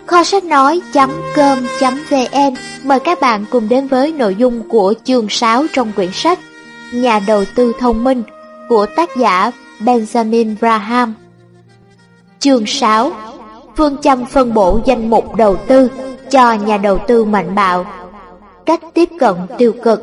Kho sách nói.com.vn mời các bạn cùng đến với nội dung của chương 6 trong quyển sách Nhà đầu tư thông minh của tác giả Benjamin Graham. Chương 6. Phương châm phân bổ danh mục đầu tư cho nhà đầu tư mạnh bạo. Cách tiếp cận tiêu cực.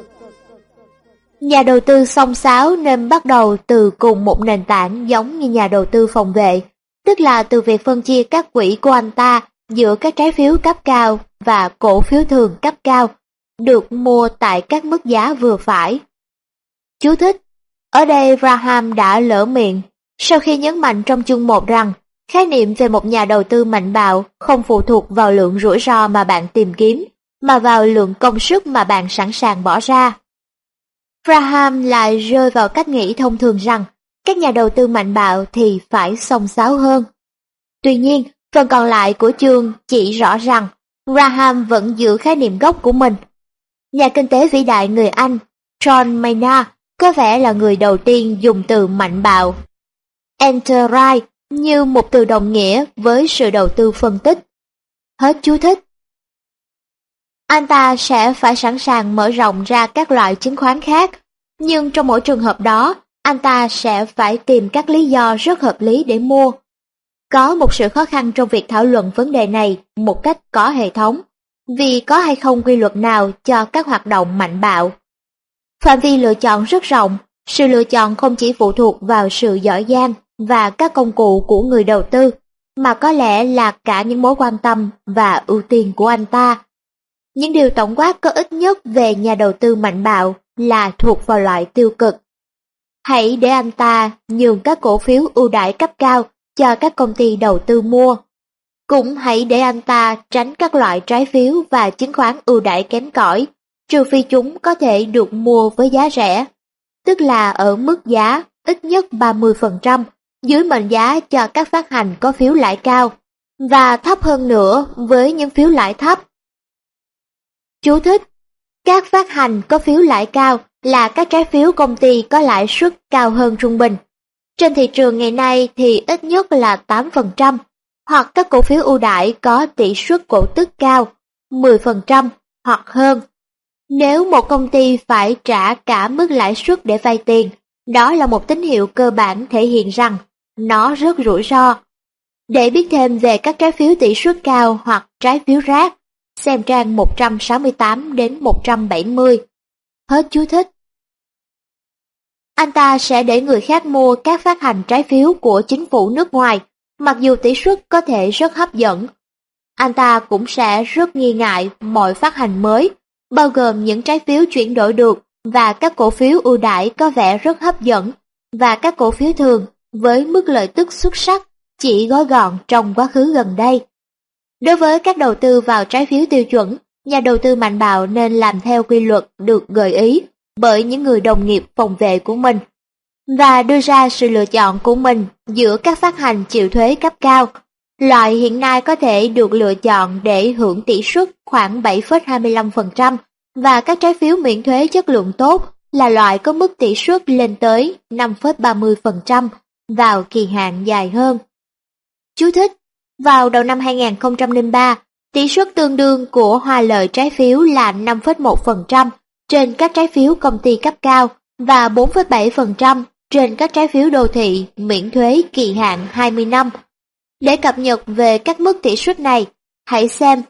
Nhà đầu tư xông xáo nên bắt đầu từ cùng một nền tảng giống như nhà đầu tư phòng vệ, tức là từ việc phân chia các quỹ của anh ta giữa các trái phiếu cấp cao và cổ phiếu thường cấp cao, được mua tại các mức giá vừa phải. Chú thích: ở đây Graham đã lỡ miệng sau khi nhấn mạnh trong chương 1 rằng khái niệm về một nhà đầu tư mạnh bạo không phụ thuộc vào lượng rủi ro mà bạn tìm kiếm, mà vào lượng công sức mà bạn sẵn sàng bỏ ra. Graham lại rơi vào cách nghĩ thông thường rằng các nhà đầu tư mạnh bạo thì phải xông xáo hơn. Tuy nhiên, phần còn lại của chương chỉ rõ rằng Graham vẫn giữ khái niệm gốc của mình. Nhà kinh tế vĩ đại người Anh John Maynard có vẻ là người đầu tiên dùng từ mạnh bạo enterprise như một từ đồng nghĩa với sự đầu tư phân tích. Hết chú thích. Anh ta sẽ phải sẵn sàng mở rộng ra các loại chứng khoán khác, nhưng trong mỗi trường hợp đó, anh ta sẽ phải tìm các lý do rất hợp lý để mua. Có một sự khó khăn trong việc thảo luận vấn đề này một cách có hệ thống, vì có hay không quy luật nào cho các hoạt động mạnh bạo. Phạm vi lựa chọn rất rộng, sự lựa chọn không chỉ phụ thuộc vào sự giỏi giang và các công cụ của người đầu tư, mà có lẽ là cả những mối quan tâm và ưu tiên của anh ta. Những điều tổng quát có ích nhất về nhà đầu tư mạnh bạo là thuộc vào loại tiêu cực. Hãy để anh ta nhường các cổ phiếu ưu đãi cấp cao cho các công ty đầu tư mua. Cũng hãy để anh ta tránh các loại trái phiếu và chứng khoán ưu đãi kém cỏi, trừ phi chúng có thể được mua với giá rẻ, tức là ở mức giá ít nhất 30% dưới mệnh giá cho các phát hành có phiếu lãi cao, và thấp hơn nữa với những phiếu lãi thấp. Chú thích: các phát hành có phiếu lãi cao là các trái phiếu công ty có lãi suất cao hơn trung bình. Trên thị trường ngày nay thì ít nhất là 8%, hoặc các cổ phiếu ưu đãi có tỷ suất cổ tức cao, 10% hoặc hơn. Nếu một công ty phải trả cả mức lãi suất để vay tiền, đó là một tín hiệu cơ bản thể hiện rằng nó rất rủi ro. Để biết thêm về các trái phiếu tỷ suất cao hoặc trái phiếu rác, xem trang 168 đến 170. Hết chú thích. Anh ta sẽ để người khác mua các phát hành trái phiếu của chính phủ nước ngoài, mặc dù tỷ suất có thể rất hấp dẫn. Anh ta cũng sẽ rất nghi ngại mọi phát hành mới, bao gồm những trái phiếu chuyển đổi được và các cổ phiếu ưu đãi có vẻ rất hấp dẫn, và các cổ phiếu thường với mức lợi tức xuất sắc chỉ gói gọn trong quá khứ gần đây. Đối với các đầu tư vào trái phiếu tiêu chuẩn, nhà đầu tư mạnh bạo nên làm theo quy luật được gợi ý bởi những người đồng nghiệp phòng vệ của mình, và đưa ra sự lựa chọn của mình giữa các phát hành chịu thuế cấp cao. Loại hiện nay có thể được lựa chọn để hưởng tỷ suất khoảng 7,25%, và các trái phiếu miễn thuế chất lượng tốt là loại có mức tỷ suất lên tới 5,30% vào kỳ hạn dài hơn. Chú thích: vào đầu năm 2003, tỷ suất tương đương của hoa lợi trái phiếu là 5,1% trên các trái phiếu công ty cấp cao và 4,7% trên các trái phiếu đô thị miễn thuế kỳ hạn 20 năm. Để cập nhật về các mức tỷ suất này, hãy xem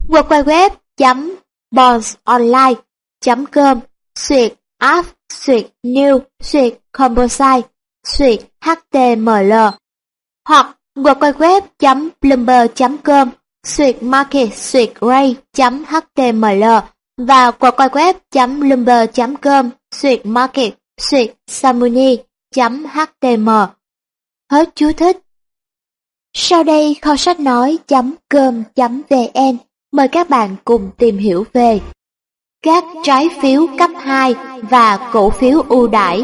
www.bondsonline.com/app/new/composite/html hoặc www.bloomberg.com/market/rate.html và www.bloomberg.com/market/samuni.html. Hết chú thích. Sau đây kho sách nói.com.vn mời các bạn cùng tìm hiểu về các trái phiếu cấp 2 và cổ phiếu ưu đãi.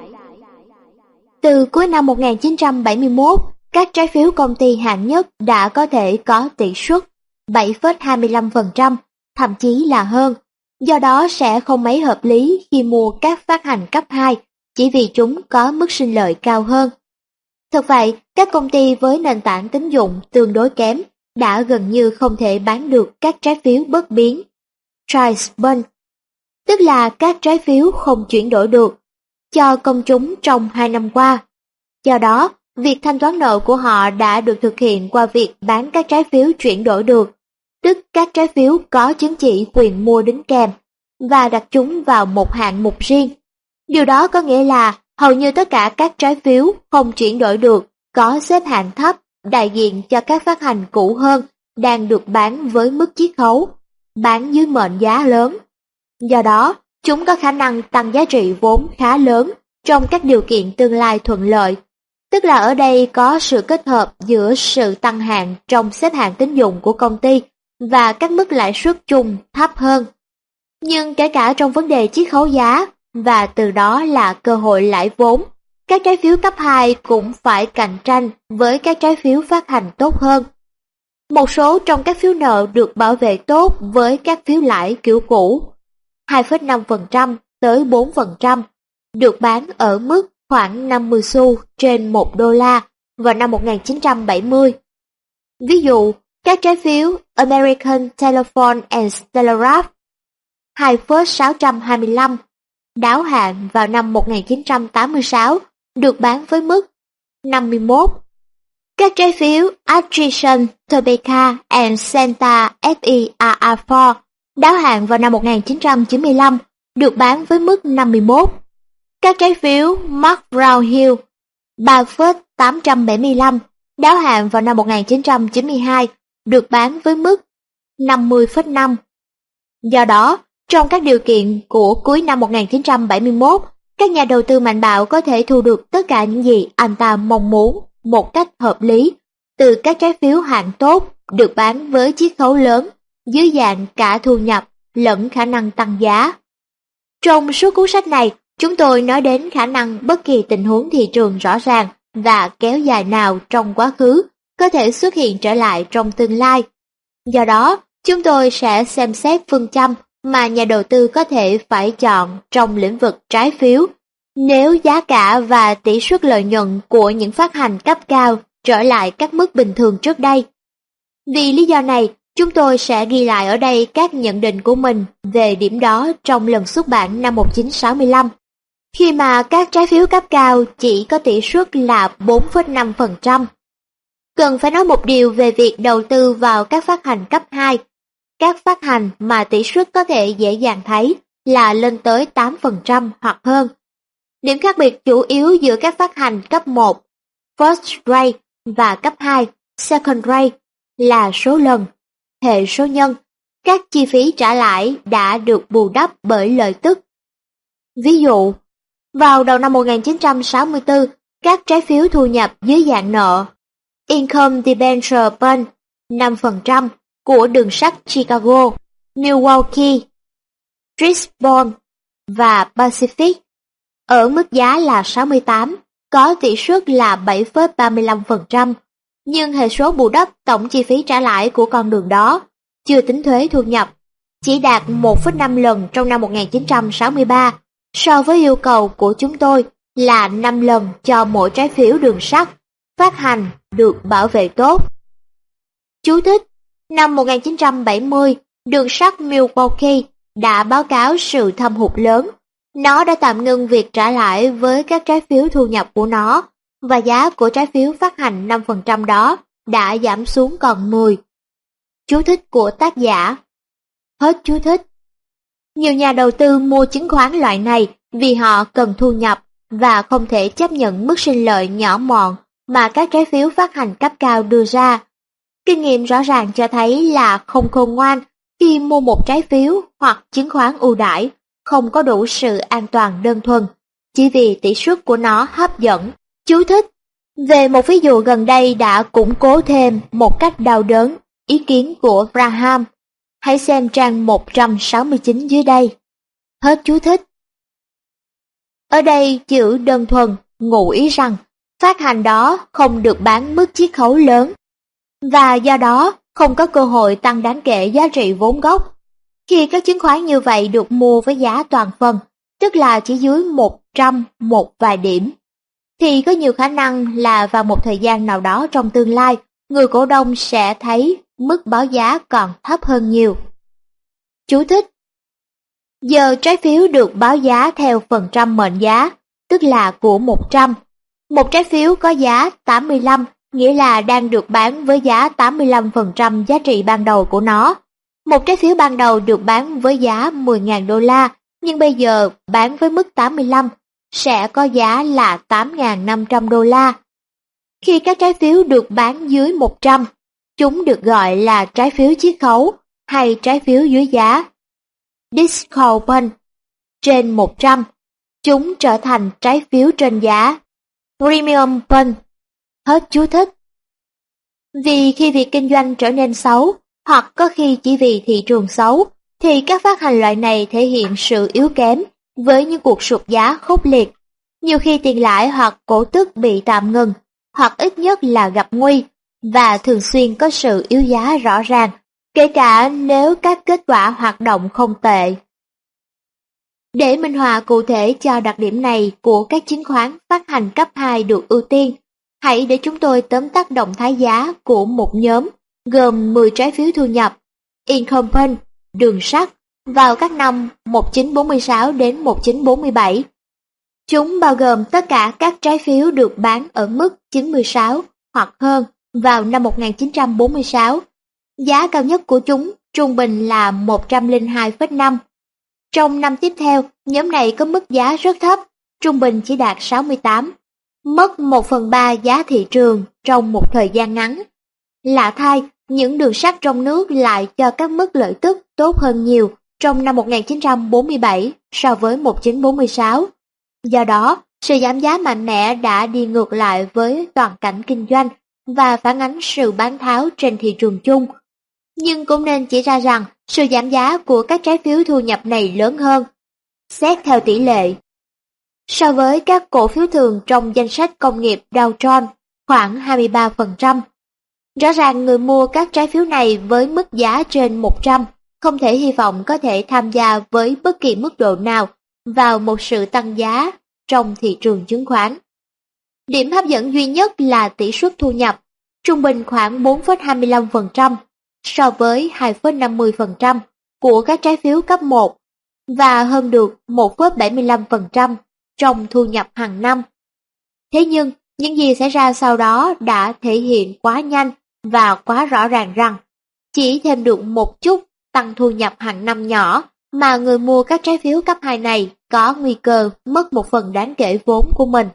Từ cuối năm 1971, các trái phiếu công ty hạng nhất đã có thể có tỷ suất 7,25%, thậm chí là hơn. Do đó sẽ không mấy hợp lý khi mua các phát hành cấp 2 chỉ vì chúng có mức sinh lợi cao hơn. Thực vậy, các công ty với nền tảng tín dụng tương đối kém đã gần như không thể bán được các trái phiếu bất biến (Trice Bond), tức là các trái phiếu không chuyển đổi được, cho công chúng trong 2 năm qua. Do đó, việc thanh toán nợ của họ đã được thực hiện qua việc bán các trái phiếu chuyển đổi được, tức các trái phiếu có chứng chỉ quyền mua đính kèm, và đặt chúng vào một hạng mục riêng. Điều đó có nghĩa là hầu như tất cả các trái phiếu không chuyển đổi được có xếp hạng thấp đại diện cho các phát hành cũ hơn đang được bán với mức chiết khấu, bán dưới mệnh giá lớn. Do đó, chúng có khả năng tăng giá trị vốn khá lớn trong các điều kiện tương lai thuận lợi, tức là ở đây có sự kết hợp giữa sự tăng hạng trong xếp hạng tín dụng của công ty và các mức lãi suất chung thấp hơn. Nhưng kể cả trong vấn đề chiết khấu giá, và từ đó là cơ hội lãi vốn, các trái phiếu cấp 2 cũng phải cạnh tranh với các trái phiếu phát hành tốt hơn. Một số trong các phiếu nợ được bảo vệ tốt với các phiếu lãi kiểu cũ, 2,5% tới 4%, được bán ở mức khoảng 50 xu trên $1 vào năm 1970. Ví dụ, các trái phiếu American Telephone and Telegraph 2,625 đáo hạn vào năm 1986 được bán với mức 51. Các trái phiếu Atchison, Topeka and Santa FIAA4 đáo hạn vào năm 1995 được bán với mức 51. Các trái phiếu McGraw Hill 3,875 đáo hạn vào năm 1992 được bán với mức 50,5. Do đó, trong các điều kiện của cuối năm 1971, các nhà đầu tư mạnh bạo có thể thu được tất cả những gì anh ta mong muốn một cách hợp lý từ các trái phiếu hạng tốt được bán với chiết khấu lớn dưới dạng cả thu nhập lẫn khả năng tăng giá. Trong suốt cuốn sách này, chúng tôi nói đến khả năng bất kỳ tình huống thị trường rõ ràng và kéo dài nào trong quá khứ có thể xuất hiện trở lại trong tương lai. Do đó, chúng tôi sẽ xem xét phương châm mà nhà đầu tư có thể phải chọn trong lĩnh vực trái phiếu nếu giá cả và tỷ suất lợi nhuận của những phát hành cấp cao trở lại các mức bình thường trước đây. Vì lý do này, chúng tôi sẽ ghi lại ở đây các nhận định của mình về điểm đó trong lần xuất bản năm 1965, khi mà các trái phiếu cấp cao chỉ có tỷ suất là 4,5%. Cần phải nói một điều về việc đầu tư vào các phát hành cấp 2. Các phát hành mà tỷ suất có thể dễ dàng thấy là lên tới 8% hoặc hơn. Điểm khác biệt chủ yếu giữa các phát hành cấp 1 (first rate) và cấp 2 (second rate) là số lần, hệ số nhân. Các chi phí trả lãi đã được bù đắp bởi lợi tức. Ví dụ, vào đầu năm 1964, các trái phiếu thu nhập dưới dạng nợ Income Debenture Bond 5% của đường sắt Chicago, Milwaukee, Bridgeport và Pacific ở mức giá là 68, có tỷ suất là 7,35%, nhưng hệ số bù đắp tổng chi phí trả lãi của con đường đó, chưa tính thuế thu nhập, chỉ đạt 1,5 lần trong năm 1963, so với yêu cầu của chúng tôi là 5 lần cho mỗi trái phiếu đường sắt phát hành được bảo vệ tốt. Chú thích: năm 1970, đường sắt Milwaukee đã báo cáo sự thâm hụt lớn. Nó đã tạm ngưng việc trả lãi với các trái phiếu thu nhập của nó, và giá của trái phiếu phát hành 5% đó đã giảm xuống còn 10. Chú thích của tác giả. Hết chú thích. Nhiều nhà đầu tư mua chứng khoán loại này vì họ cần thu nhập và không thể chấp nhận mức sinh lợi nhỏ mọn mà các trái phiếu phát hành cấp cao đưa ra. Kinh nghiệm rõ ràng cho thấy là không khôn ngoan khi mua một trái phiếu hoặc chứng khoán ưu đãi không có đủ sự an toàn đơn thuần, chỉ vì tỷ suất của nó hấp dẫn. Chú thích: về một ví dụ gần đây đã củng cố thêm một cách đau đớn ý kiến của Graham, hãy xem trang 169 dưới đây. Hết chú thích. Ở đây chữ đơn thuần ngụ ý rằng phát hành đó không được bán mức chiết khấu lớn, và do đó không có cơ hội tăng đáng kể giá trị vốn gốc. Khi các chứng khoán như vậy được mua với giá toàn phần, tức là chỉ dưới 100 một vài điểm, thì có nhiều khả năng là vào một thời gian nào đó trong tương lai, người cổ đông sẽ thấy mức báo giá còn thấp hơn nhiều. Chú thích: giờ trái phiếu được báo giá theo phần trăm mệnh giá, tức là của 100. Một trái phiếu có giá 85 nghĩa là đang được bán với giá 85% giá trị ban đầu của nó. Một trái phiếu ban đầu được bán với giá 10.000 đô la, nhưng bây giờ bán với mức 85 sẽ có giá là 8.500 đô la. Khi các trái phiếu được bán dưới 100, chúng được gọi là trái phiếu chiết khấu hay trái phiếu dưới giá. Discount bond trên 100, chúng trở thành trái phiếu trên giá. Premium bond. Hết chú thích. Vì khi việc kinh doanh trở nên xấu, hoặc có khi chỉ vì thị trường xấu, thì các phát hành loại này thể hiện sự yếu kém với những cuộc sụt giá khốc liệt. Nhiều khi tiền lãi hoặc cổ tức bị tạm ngừng, hoặc ít nhất là gặp nguy, và thường xuyên có sự yếu giá rõ ràng, kể cả nếu các kết quả hoạt động không tệ. Để minh họa cụ thể cho đặc điểm này của các chứng khoán phát hành cấp 2 được ưu tiên, hãy để chúng tôi tóm tắt động thái giá của một nhóm gồm 10 trái phiếu thu nhập, Incompany, đường sắt, vào các năm 1946 đến 1947. Chúng bao gồm tất cả các trái phiếu được bán ở mức 96 hoặc hơn vào năm 1946. Giá cao nhất của chúng trung bình là 102,5. Trong năm tiếp theo, nhóm này có mức giá rất thấp, trung bình chỉ đạt 68, mất 1/3 giá thị trường trong một thời gian ngắn. Lạ thay, những đường sắt trong nước lại cho các mức lợi tức tốt hơn nhiều trong năm 1947 so với 1946. Do đó, sự giảm giá mạnh mẽ đã đi ngược lại với toàn cảnh kinh doanh và phản ánh sự bán tháo trên thị trường chung. Nhưng cũng nên chỉ ra rằng sự giảm giá của các trái phiếu thu nhập này lớn hơn, xét theo tỷ lệ, so với các cổ phiếu thường trong danh sách công nghiệp Dow Jones, khoảng 23%. Rõ ràng người mua các trái phiếu này với mức giá trên 100 không thể hy vọng có thể tham gia với bất kỳ mức độ nào vào một sự tăng giá trong thị trường chứng khoán. Điểm hấp dẫn duy nhất là tỷ suất thu nhập, trung bình khoảng 4,25% so với 2,50% của các trái phiếu cấp 1 và hơn được 1,75% trong thu nhập hàng năm. Thế nhưng, những gì xảy ra sau đó đã thể hiện quá nhanh và quá rõ ràng rằng chỉ thêm được một chút tăng thu nhập hàng năm nhỏ mà người mua các trái phiếu cấp 2 này có nguy cơ mất một phần đáng kể vốn của mình.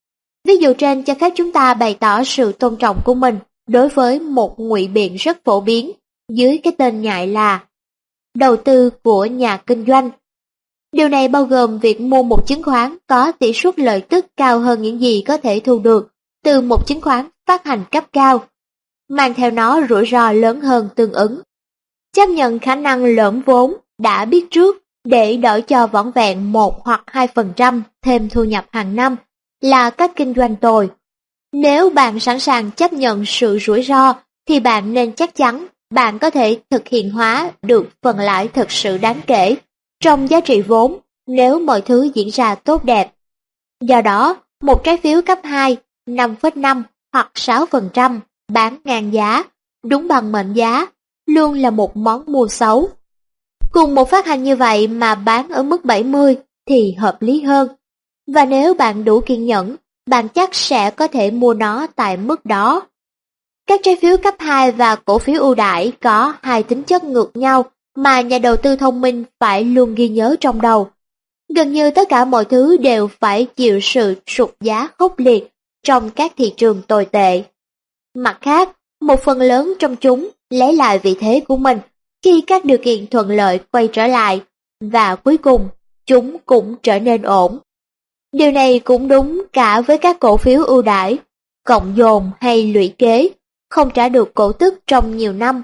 Ví dụ trên cho phép chúng ta bày tỏ sự tôn trọng của mình đối với một ngụy biện rất phổ biến dưới cái tên nhại là đầu tư của nhà kinh doanh. Điều này bao gồm việc mua một chứng khoán có tỷ suất lợi tức cao hơn những gì có thể thu được từ một chứng khoán phát hành cấp cao, mang theo nó rủi ro lớn hơn tương ứng. Chấp nhận khả năng lởm vốn đã biết trước để đổi cho vỏn vẹn 1 hoặc 2% thêm thu nhập hàng năm là cách kinh doanh tồi. Nếu bạn sẵn sàng chấp nhận sự rủi ro thì bạn nên chắc chắn bạn có thể thực hiện hóa được phần lãi thực sự đáng kể trong giá trị vốn nếu mọi thứ diễn ra tốt đẹp. Do đó, một trái phiếu cấp 2, 5,5 hoặc 6% bán ngang giá, đúng bằng mệnh giá, luôn là một món mua xấu. Cùng một phát hành như vậy mà bán ở mức 70 thì hợp lý hơn. Và nếu bạn đủ kiên nhẫn, bạn chắc sẽ có thể mua nó tại mức đó. Các trái phiếu cấp 2 và cổ phiếu ưu đãi có hai tính chất ngược nhau mà nhà đầu tư thông minh phải luôn ghi nhớ trong đầu. Gần như tất cả mọi thứ đều phải chịu sự sụt giá khốc liệt trong các thị trường tồi tệ. Mặt khác, một phần lớn trong chúng lấy lại vị thế của mình khi các điều kiện thuận lợi quay trở lại, và cuối cùng chúng cũng trở nên ổn. Điều này cũng đúng cả với các cổ phiếu ưu đãi, cộng dồn hay lũy kế, không trả được cổ tức trong nhiều năm.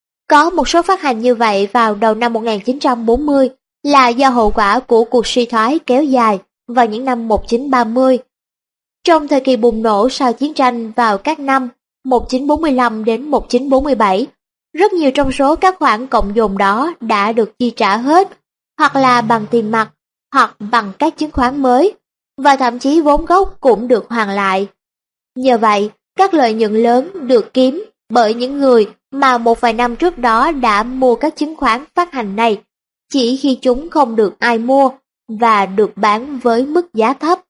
Có một số phát hành như vậy vào đầu năm 1940 là do hậu quả của cuộc suy thoái kéo dài vào những năm 1930. Trong thời kỳ bùng nổ sau chiến tranh vào các năm 1945 đến 1947, rất nhiều trong số các khoản cộng dồn đó đã được chi trả hết, hoặc là bằng tiền mặt, hoặc bằng các chứng khoán mới, và thậm chí vốn gốc cũng được hoàn lại. Nhờ vậy, các lợi nhuận lớn được kiếm bởi những người mà một vài năm trước đó đã mua các chứng khoán phát hành này, chỉ khi chúng không được ai mua và được bán với mức giá thấp.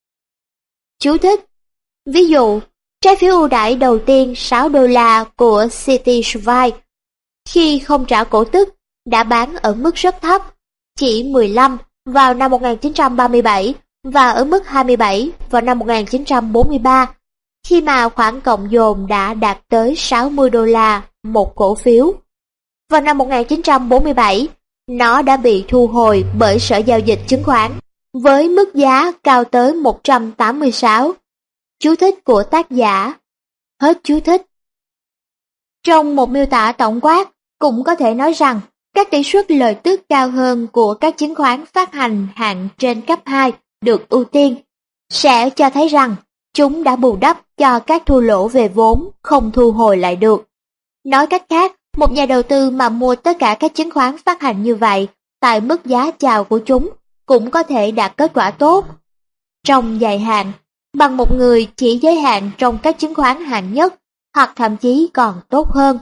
Chú thích: ví dụ, trái phiếu ưu đãi đầu tiên $6 của City Survive khi không trả cổ tức đã bán ở mức rất thấp, chỉ 15 vào năm 1937 và ở mức 27 vào năm 1943, khi mà khoản cộng dồn đã đạt tới $60 một cổ phiếu. Vào năm 1947, nó đã bị thu hồi bởi Sở Giao dịch Chứng khoán với mức giá cao tới 186. Chú thích của tác giả. Hết chú thích. Trong một miêu tả tổng quát, cũng có thể nói rằng các tỷ suất lợi tức cao hơn của các chứng khoán phát hành hạng trên cấp 2 được ưu tiên, sẽ cho thấy rằng chúng đã bù đắp cho các thua lỗ về vốn không thu hồi lại được. Nói cách khác, một nhà đầu tư mà mua tất cả các chứng khoán phát hành như vậy tại mức giá chào của chúng cũng có thể đạt kết quả tốt trong dài hạn bằng một người chỉ giới hạn trong các chứng khoán hạng nhất hoặc thậm chí còn tốt hơn.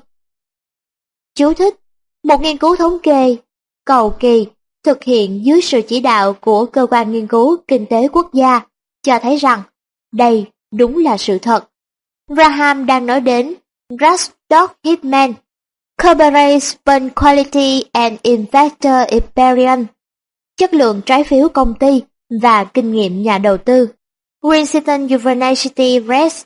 Chú thích: một nghiên cứu thống kê cầu kỳ thực hiện dưới sự chỉ đạo của Cơ quan Nghiên cứu Kinh tế Quốc gia cho thấy rằng đây đúng là sự thật. Graham đang nói đến Grasstock Hipman, Corporate Spend Quality and Investor Experience, chất lượng trái phiếu công ty và kinh nghiệm nhà đầu tư. Princeton University Press,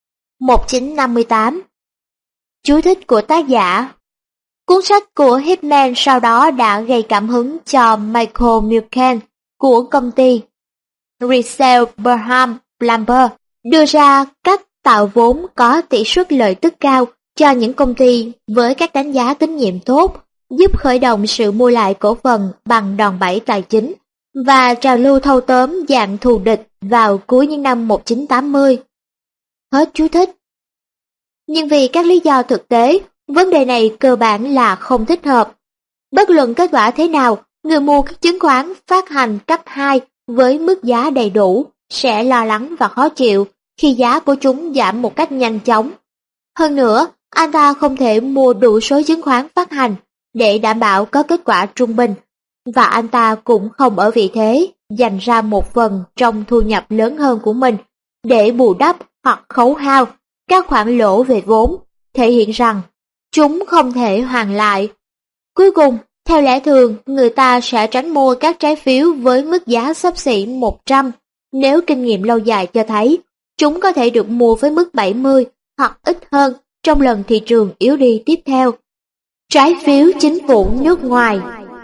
1958. Chú thích của tác giả. Cuốn sách của Hipman sau đó đã gây cảm hứng cho Michael Milken của công ty Russell Burnham Lambert đưa ra cách tạo vốn có tỷ suất lợi tức cao cho những công ty với các đánh giá tín nhiệm tốt, giúp khởi động sự mua lại cổ phần bằng đòn bẩy tài chính và trào lưu thâu tóm dạng thù địch vào cuối những năm 1980. Hết chú thích. Nhưng vì các lý do thực tế, vấn đề này cơ bản là không thích hợp. Bất luận kết quả thế nào, người mua các chứng khoán phát hành cấp 2 với mức giá đầy đủ sẽ lo lắng và khó chịu khi giá của chúng giảm một cách nhanh chóng. Hơn nữa, anh ta không thể mua đủ số chứng khoán phát hành để đảm bảo có kết quả trung bình, và anh ta cũng không ở vị thế dành ra một phần trong thu nhập lớn hơn của mình để bù đắp hoặc khấu hao các khoản lỗ về vốn, thể hiện rằng chúng không thể hoàn lại. Cuối cùng, theo lẽ thường, người ta sẽ tránh mua các trái phiếu với mức giá xấp xỉ 100 nếu kinh nghiệm lâu dài cho thấy chúng có thể được mua với mức 70 hoặc ít hơn trong lần thị trường yếu đi tiếp theo. Trái phiếu chính phủ nước ngoài.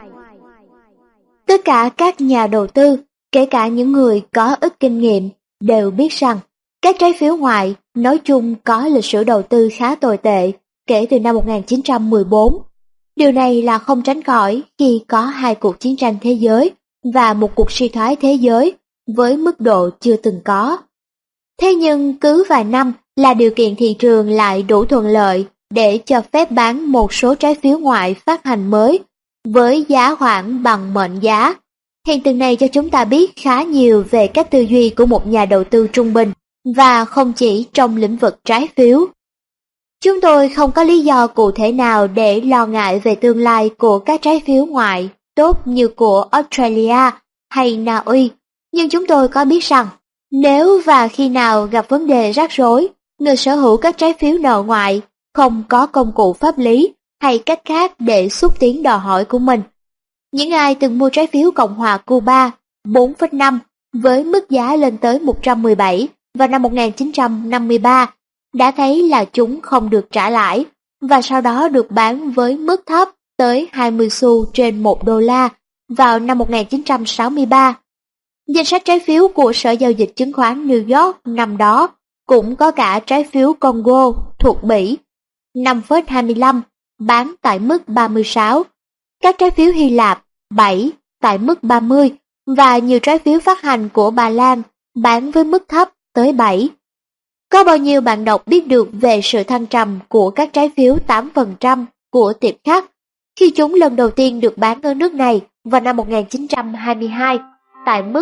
Tất cả các nhà đầu tư, kể cả những người có ít kinh nghiệm, đều biết rằng các trái phiếu ngoại nói chung có lịch sử đầu tư khá tồi tệ kể từ năm 1914. Điều này là không tránh khỏi khi có 2 cuộc chiến tranh thế giới và một cuộc suy thoái thế giới với mức độ chưa từng có. Thế nhưng cứ vài năm là điều kiện thị trường lại đủ thuận lợi để cho phép bán một số trái phiếu ngoại phát hành mới với giá khoảng bằng mệnh giá. Hiện tượng này cho chúng ta biết khá nhiều về cách tư duy của một nhà đầu tư trung bình, và không chỉ trong lĩnh vực trái phiếu. Chúng tôi không có lý do cụ thể nào để lo ngại về tương lai của các trái phiếu ngoại tốt như của Australia hay Na Uy, nhưng chúng tôi có biết rằng nếu và khi nào gặp vấn đề rắc rối, người sở hữu các trái phiếu nợ ngoại không có công cụ pháp lý hay cách khác để xúc tiến đòi hỏi của mình. Những ai từng mua trái phiếu Cộng hòa Cuba 4,5 với mức giá lên tới 117 vào năm 1953 đã thấy là chúng không được trả lãi và sau đó được bán với mức thấp tới 20 xu trên $1 vào năm 1963. Danh sách trái phiếu của Sở Giao dịch Chứng khoán New York năm đó cũng có cả trái phiếu Congo thuộc Bỉ 5,25 bán tại mức 36, các trái phiếu Hy Lạp 7 tại mức 30 và nhiều trái phiếu phát hành của Ba Lan bán với mức thấp tới 7. Có bao nhiêu bạn đọc biết được về sự thăng trầm của các trái phiếu 8% của Tiệp Khắc khi chúng lần đầu tiên được bán ở nước này vào năm 1922 tại mức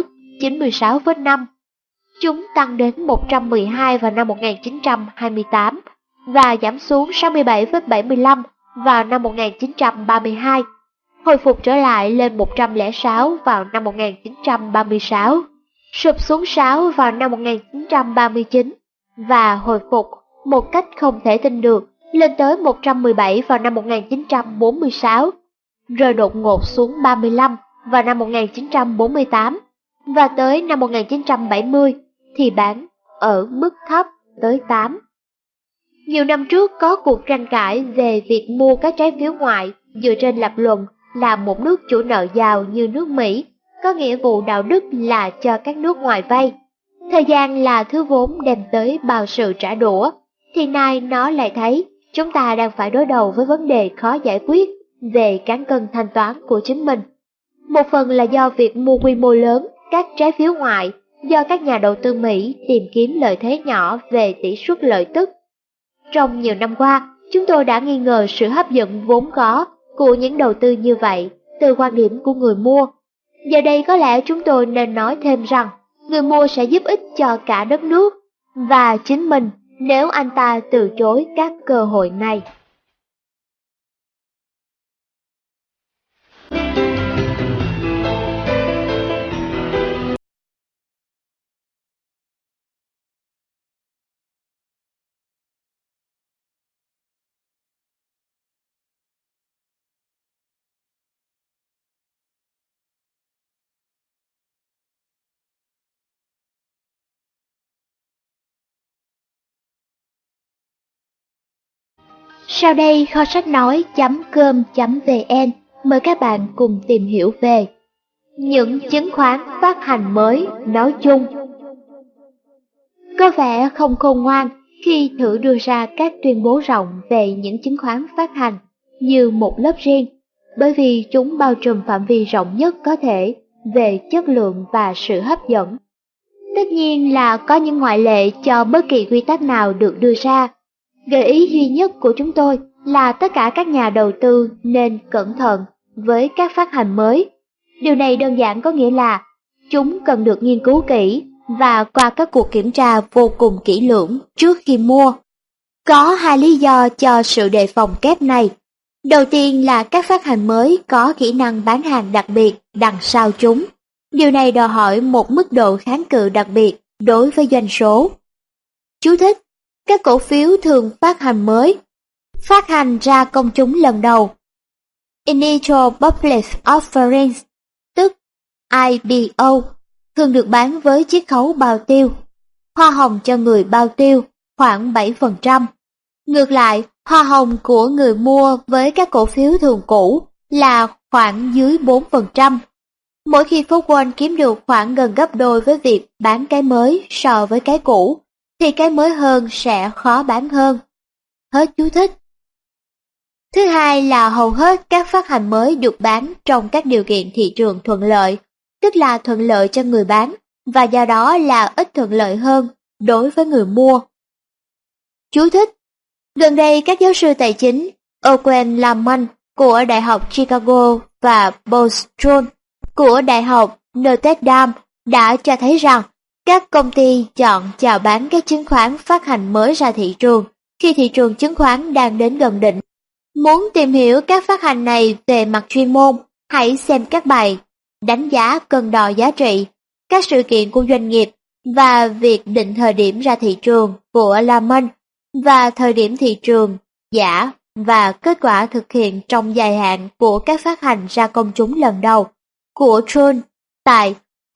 96,5. Chúng tăng đến 112 vào năm 1928 và giảm xuống 67,75 vào năm 1932, hồi phục trở lại lên 106 vào năm 1936, sụp xuống 6 vào năm 1939 và hồi phục một cách không thể tin được lên tới 117 vào năm 1946, rồi đột ngột xuống 35 vào năm 1948 và tới năm 1970 thì bán ở mức thấp tới 8. Nhiều năm trước có cuộc tranh cãi về việc mua các trái phiếu ngoại dựa trên lập luận là một nước chủ nợ giàu như nước Mỹ có nghĩa vụ đạo đức là cho các nước ngoài vay. Thời gian là thứ vốn đem tới bao sự trả đũa, thì nay nó lại thấy chúng ta đang phải đối đầu với vấn đề khó giải quyết về cán cân thanh toán của chính mình. Một phần là do việc mua quy mô lớn các trái phiếu ngoại do các nhà đầu tư Mỹ tìm kiếm lợi thế nhỏ về tỷ suất lợi tức. Trong nhiều năm qua, chúng tôi đã nghi ngờ sự hấp dẫn vốn có của những đầu tư như vậy từ quan điểm của người mua. Giờ đây có lẽ chúng tôi nên nói thêm rằng người mua sẽ giúp ích cho cả đất nước và chính mình nếu anh ta từ chối các cơ hội này. Sau đây kho sách nói.com.vn mời các bạn cùng tìm hiểu về những chứng khoán phát hành mới nói chung. Có vẻ không khôn ngoan khi thử đưa ra các tuyên bố rộng về những chứng khoán phát hành như một lớp riêng, bởi vì chúng bao trùm phạm vi rộng nhất có thể về chất lượng và sự hấp dẫn. Tất nhiên là có những ngoại lệ cho bất kỳ quy tắc nào được đưa ra. Gợi ý duy nhất của chúng tôi là tất cả các nhà đầu tư nên cẩn thận với các phát hành mới. Điều này đơn giản có nghĩa là chúng cần được nghiên cứu kỹ và qua các cuộc kiểm tra vô cùng kỹ lưỡng trước khi mua. Có hai lý do cho sự đề phòng kép này. Đầu tiên là các phát hành mới có kỹ năng bán hàng đặc biệt đằng sau chúng. Điều này đòi hỏi một mức độ kháng cự đặc biệt đối với doanh số. Chú thích: các cổ phiếu thường phát hành mới, phát hành ra công chúng lần đầu. Initial Public Offerings, tức IPO, thường được bán với chiết khấu bao tiêu. Hoa hồng cho người bao tiêu khoảng 7%. Ngược lại, hoa hồng của người mua với các cổ phiếu thường cũ là khoảng dưới 4%. Mỗi khi phố Wall kiếm được khoảng gần gấp đôi với việc bán cái mới so với cái cũ, thì cái mới hơn sẽ khó bán hơn. Hết chú thích. Thứ hai là hầu hết các phát hành mới được bán trong các điều kiện thị trường thuận lợi, tức là thuận lợi cho người bán, và do đó là ít thuận lợi hơn đối với người mua. Chú thích: gần đây các giáo sư tài chính Owen Lamont của Đại học Chicago và Bostrom của Đại học Notre Dame đã cho thấy rằng các công ty chọn chào bán các chứng khoán phát hành mới ra thị trường khi thị trường chứng khoán đang đến gần đỉnh. Muốn tìm hiểu các phát hành này về mặt chuyên môn, hãy xem các bài đánh giá cân đo giá trị, các sự kiện của doanh nghiệp và việc định thời điểm ra thị trường của Lamont và thời điểm thị trường giả và kết quả thực hiện trong dài hạn của các phát hành ra công chúng lần đầu của Trôn tại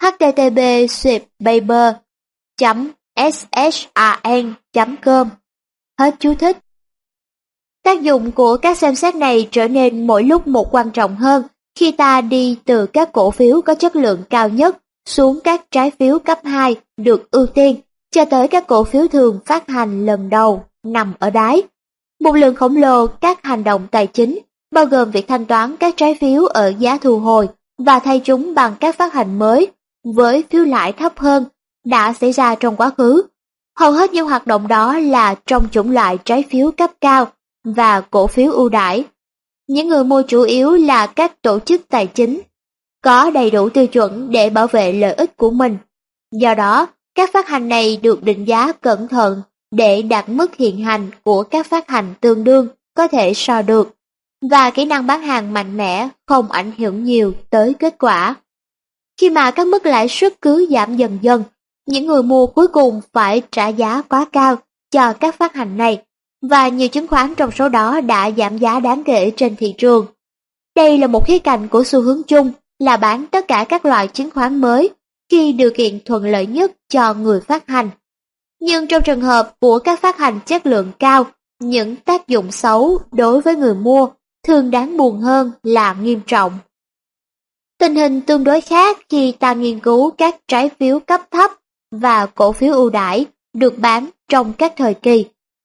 http://paper.ssan.com. Hết chú thích. Tác dụng của các xem xét này trở nên mỗi lúc một quan trọng hơn khi ta đi từ các cổ phiếu có chất lượng cao nhất xuống các trái phiếu cấp 2 được ưu tiên cho tới các cổ phiếu thường phát hành lần đầu nằm ở đáy. Một lượng khổng lồ các hành động tài chính, bao gồm việc thanh toán các trái phiếu ở giá thu hồi và thay chúng bằng các phát hành mới với phiếu lãi thấp hơn, đã xảy ra trong quá khứ. Hầu hết những hoạt động đó là trong chủng loại trái phiếu cấp cao và cổ phiếu ưu đãi. Những người mua chủ yếu là các tổ chức tài chính, có đầy đủ tiêu chuẩn để bảo vệ lợi ích của mình. Do đó, các phát hành này được định giá cẩn thận để đạt mức hiện hành của các phát hành tương đương có thể so được, và kỹ năng bán hàng mạnh mẽ không ảnh hưởng nhiều tới kết quả. Khi mà các mức lãi suất cứ giảm dần dần, những người mua cuối cùng phải trả giá quá cao cho các phát hành này, và nhiều chứng khoán trong số đó đã giảm giá đáng kể trên thị trường. Đây là một khía cạnh của xu hướng chung là bán tất cả các loại chứng khoán mới khi điều kiện thuận lợi nhất cho người phát hành. Nhưng trong trường hợp của các phát hành chất lượng cao, những tác dụng xấu đối với người mua thường đáng buồn hơn là nghiêm trọng. Tình hình tương đối khác khi ta nghiên cứu các trái phiếu cấp thấp và cổ phiếu ưu đãi được bán trong các thời kỳ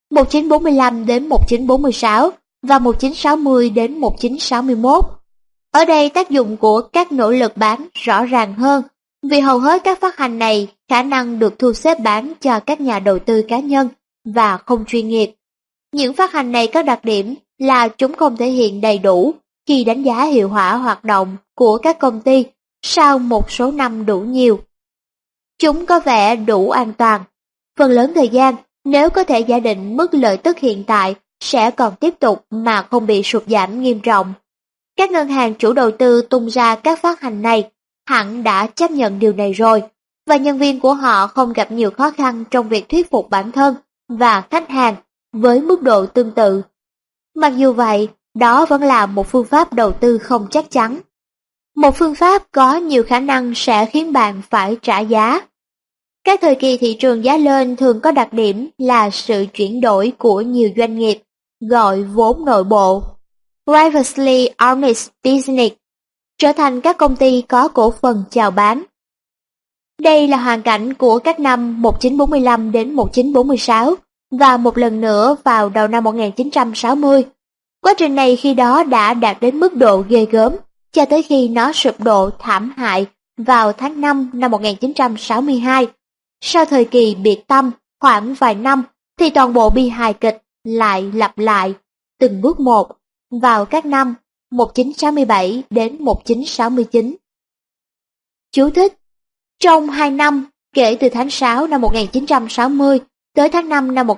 1945 đến 1946 và 1960 đến 1961. Ở đây tác dụng của các nỗ lực bán rõ ràng hơn, vì hầu hết các phát hành này khả năng được thu xếp bán cho các nhà đầu tư cá nhân và không chuyên nghiệp. Những phát hành này có đặc điểm là chúng không thể hiện đầy đủ khi đánh giá hiệu quả hoạt động của các công ty sau một số năm đủ nhiều. Chúng có vẻ đủ an toàn. Phần lớn thời gian, nếu có thể giả định mức lợi tức hiện tại sẽ còn tiếp tục mà không bị sụt giảm nghiêm trọng. Các ngân hàng chủ đầu tư tung ra các phát hành này hẳn đã chấp nhận điều này rồi, và nhân viên của họ không gặp nhiều khó khăn trong việc thuyết phục bản thân và khách hàng với mức độ tương tự. Mặc dù vậy, đó vẫn là một phương pháp đầu tư không chắc chắn. Một phương pháp có nhiều khả năng sẽ khiến bạn phải trả giá. Các thời kỳ thị trường giá lên thường có đặc điểm là sự chuyển đổi của nhiều doanh nghiệp, gọi vốn nội bộ, privately owned business, trở thành các công ty có cổ phần chào bán. Đây là hoàn cảnh của các năm 1945 đến 1946 và một lần nữa vào đầu năm 1960. Quá trình này khi đó đã đạt đến mức độ ghê gớm, cho tới khi nó sụp đổ thảm hại vào tháng 5 năm 1962. Sau thời kỳ biệt tâm khoảng vài năm thì toàn bộ bi hài kịch lại lặp lại từng bước một vào các năm 1967 đến 1969. Chú thích: trong 2 năm kể từ tháng 6 năm 1960 tới tháng 5 năm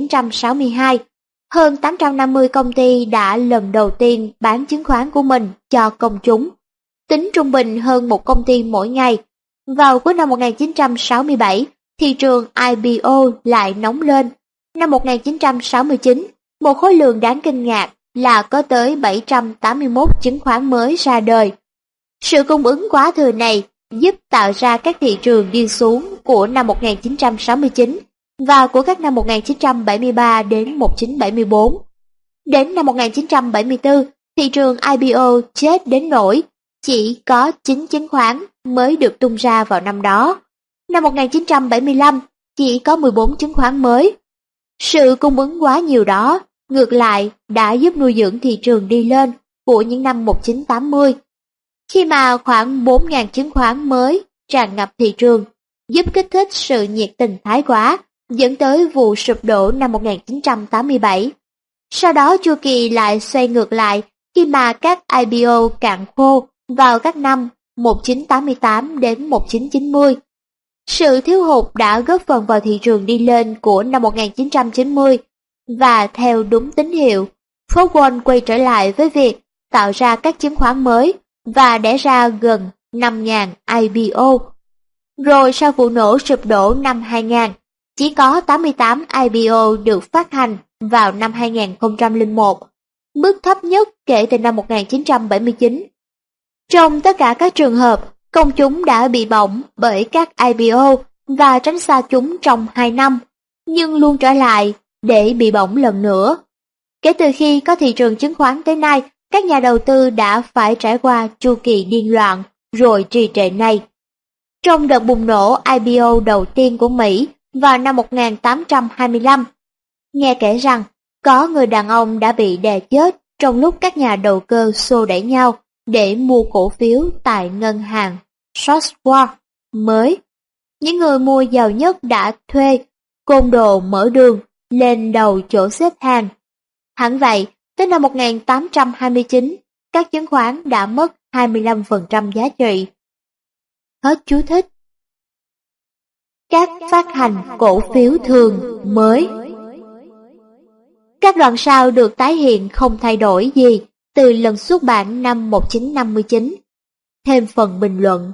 1962, hơn 850 công ty đã lần đầu tiên bán chứng khoán của mình cho công chúng, tính trung bình hơn một công ty mỗi ngày. Vào cuối năm 1967, thị trường IPO lại nóng lên. Năm 1969, một khối lượng đáng kinh ngạc là có tới 781 chứng khoán mới ra đời. Sự cung ứng quá thừa này giúp tạo ra các thị trường đi xuống của năm 1969 và của các năm 1973 đến 1974. Đến năm 1974, thị trường IPO chết đến nỗi chỉ có 9 chứng khoán mới được tung ra vào năm đó. Năm 1975, chỉ có 14 chứng khoán mới. Sự cung ứng quá nhiều đó, ngược lại, đã giúp nuôi dưỡng thị trường đi lên của những năm 1980, khi mà khoảng 4.000 chứng khoán mới tràn ngập thị trường, giúp kích thích sự nhiệt tình thái quá, dẫn tới vụ sụp đổ năm 1987. Sau đó chu kỳ lại xoay ngược lại khi mà các IPO cạn khô vào các năm 1988 đến 1990. Sự thiếu hụt đã góp phần vào thị trường đi lên của năm 1990, và theo đúng tín hiệu, phố Wall quay trở lại với việc tạo ra các chứng khoán mới và đẻ ra gần 5.000 IPO. Rồi sau vụ nổ sụp đổ năm 2000, chỉ có 88 IPO được phát hành vào năm 2001, mức thấp nhất kể từ năm 1979. Trong tất cả các trường hợp, công chúng đã bị bỏng bởi các IPO và tránh xa chúng trong 2 năm, nhưng luôn trở lại để bị bỏng lần nữa. Kể từ khi có thị trường chứng khoán tới nay, các nhà đầu tư đã phải trải qua chu kỳ điên loạn rồi trì trệ này. Trong đợt bùng nổ IPO đầu tiên của Mỹ vào năm 1825, nghe kể rằng có người đàn ông đã bị đè chết trong lúc các nhà đầu cơ xô đẩy nhau để mua cổ phiếu tại ngân hàng Schwarz mới. Những người mua giàu nhất đã thuê côn đồ mở đường lên đầu chỗ xếp hàng. Hẳn vậy, tới năm 1829, các chứng khoán đã mất 25% giá trị. Hết chú thích. Các phát hành cổ phiếu thường mới. Các đoạn sau được tái hiện không thay đổi gì từ lần xuất bản năm 1959. Thêm phần bình luận.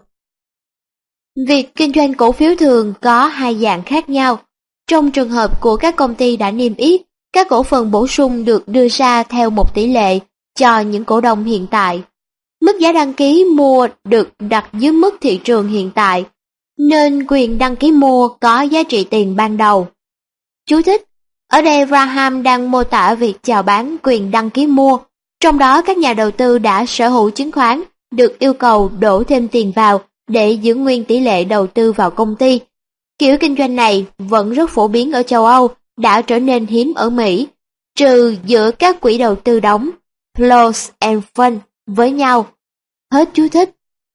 Việc kinh doanh cổ phiếu thường có hai dạng khác nhau. Trong trường hợp của các công ty đã niêm yết, các cổ phần bổ sung được đưa ra theo một tỷ lệ cho những cổ đông hiện tại. Mức giá đăng ký mua được đặt dưới mức thị trường hiện tại, nên quyền đăng ký mua có giá trị tiền ban đầu. Chú thích: ở đây Graham đang mô tả việc chào bán quyền đăng ký mua, trong đó các nhà đầu tư đã sở hữu chứng khoán được yêu cầu đổ thêm tiền vào để giữ nguyên tỷ lệ đầu tư vào công ty. Kiểu kinh doanh này vẫn rất phổ biến ở châu Âu, đã trở nên hiếm ở Mỹ, trừ giữa các quỹ đầu tư đóng closed end fund với nhau. Hết chú thích.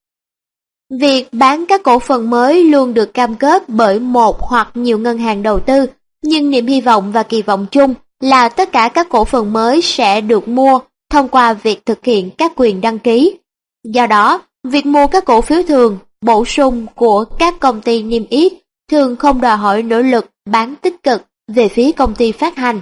Việc bán các cổ phần mới luôn được cam kết bởi một hoặc nhiều ngân hàng đầu tư, nhưng niềm hy vọng và kỳ vọng chung là tất cả các cổ phần mới sẽ được mua thông qua việc thực hiện các quyền đăng ký. Do đó, việc mua các cổ phiếu thường, bổ sung của các công ty niêm yết thường không đòi hỏi nỗ lực bán tích cực về phía công ty phát hành.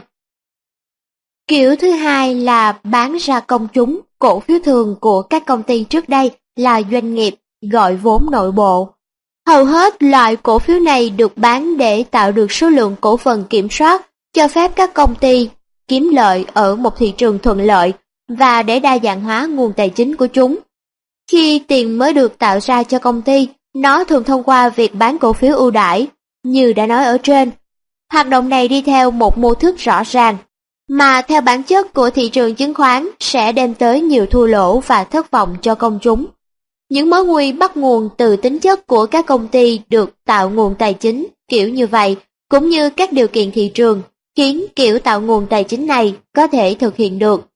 Kiểu thứ hai là bán ra công chúng cổ phiếu thường của các công ty trước đây là doanh nghiệp gọi vốn nội bộ. Hầu hết loại cổ phiếu này được bán để tạo được số lượng cổ phần kiểm soát, cho phép các công ty kiếm lợi ở một thị trường thuận lợi và để đa dạng hóa nguồn tài chính của chúng. Khi tiền mới được tạo ra cho công ty, nó thường thông qua việc bán cổ phiếu ưu đãi, như đã nói ở trên. Hoạt động này đi theo một mô thức rõ ràng, mà theo bản chất của thị trường chứng khoán sẽ đem tới nhiều thua lỗ và thất vọng cho công chúng. Những mối nguy bắt nguồn từ tính chất của các công ty được tạo nguồn tài chính kiểu như vậy, cũng như các điều kiện thị trường, khiến kiểu tạo nguồn tài chính này có thể thực hiện được.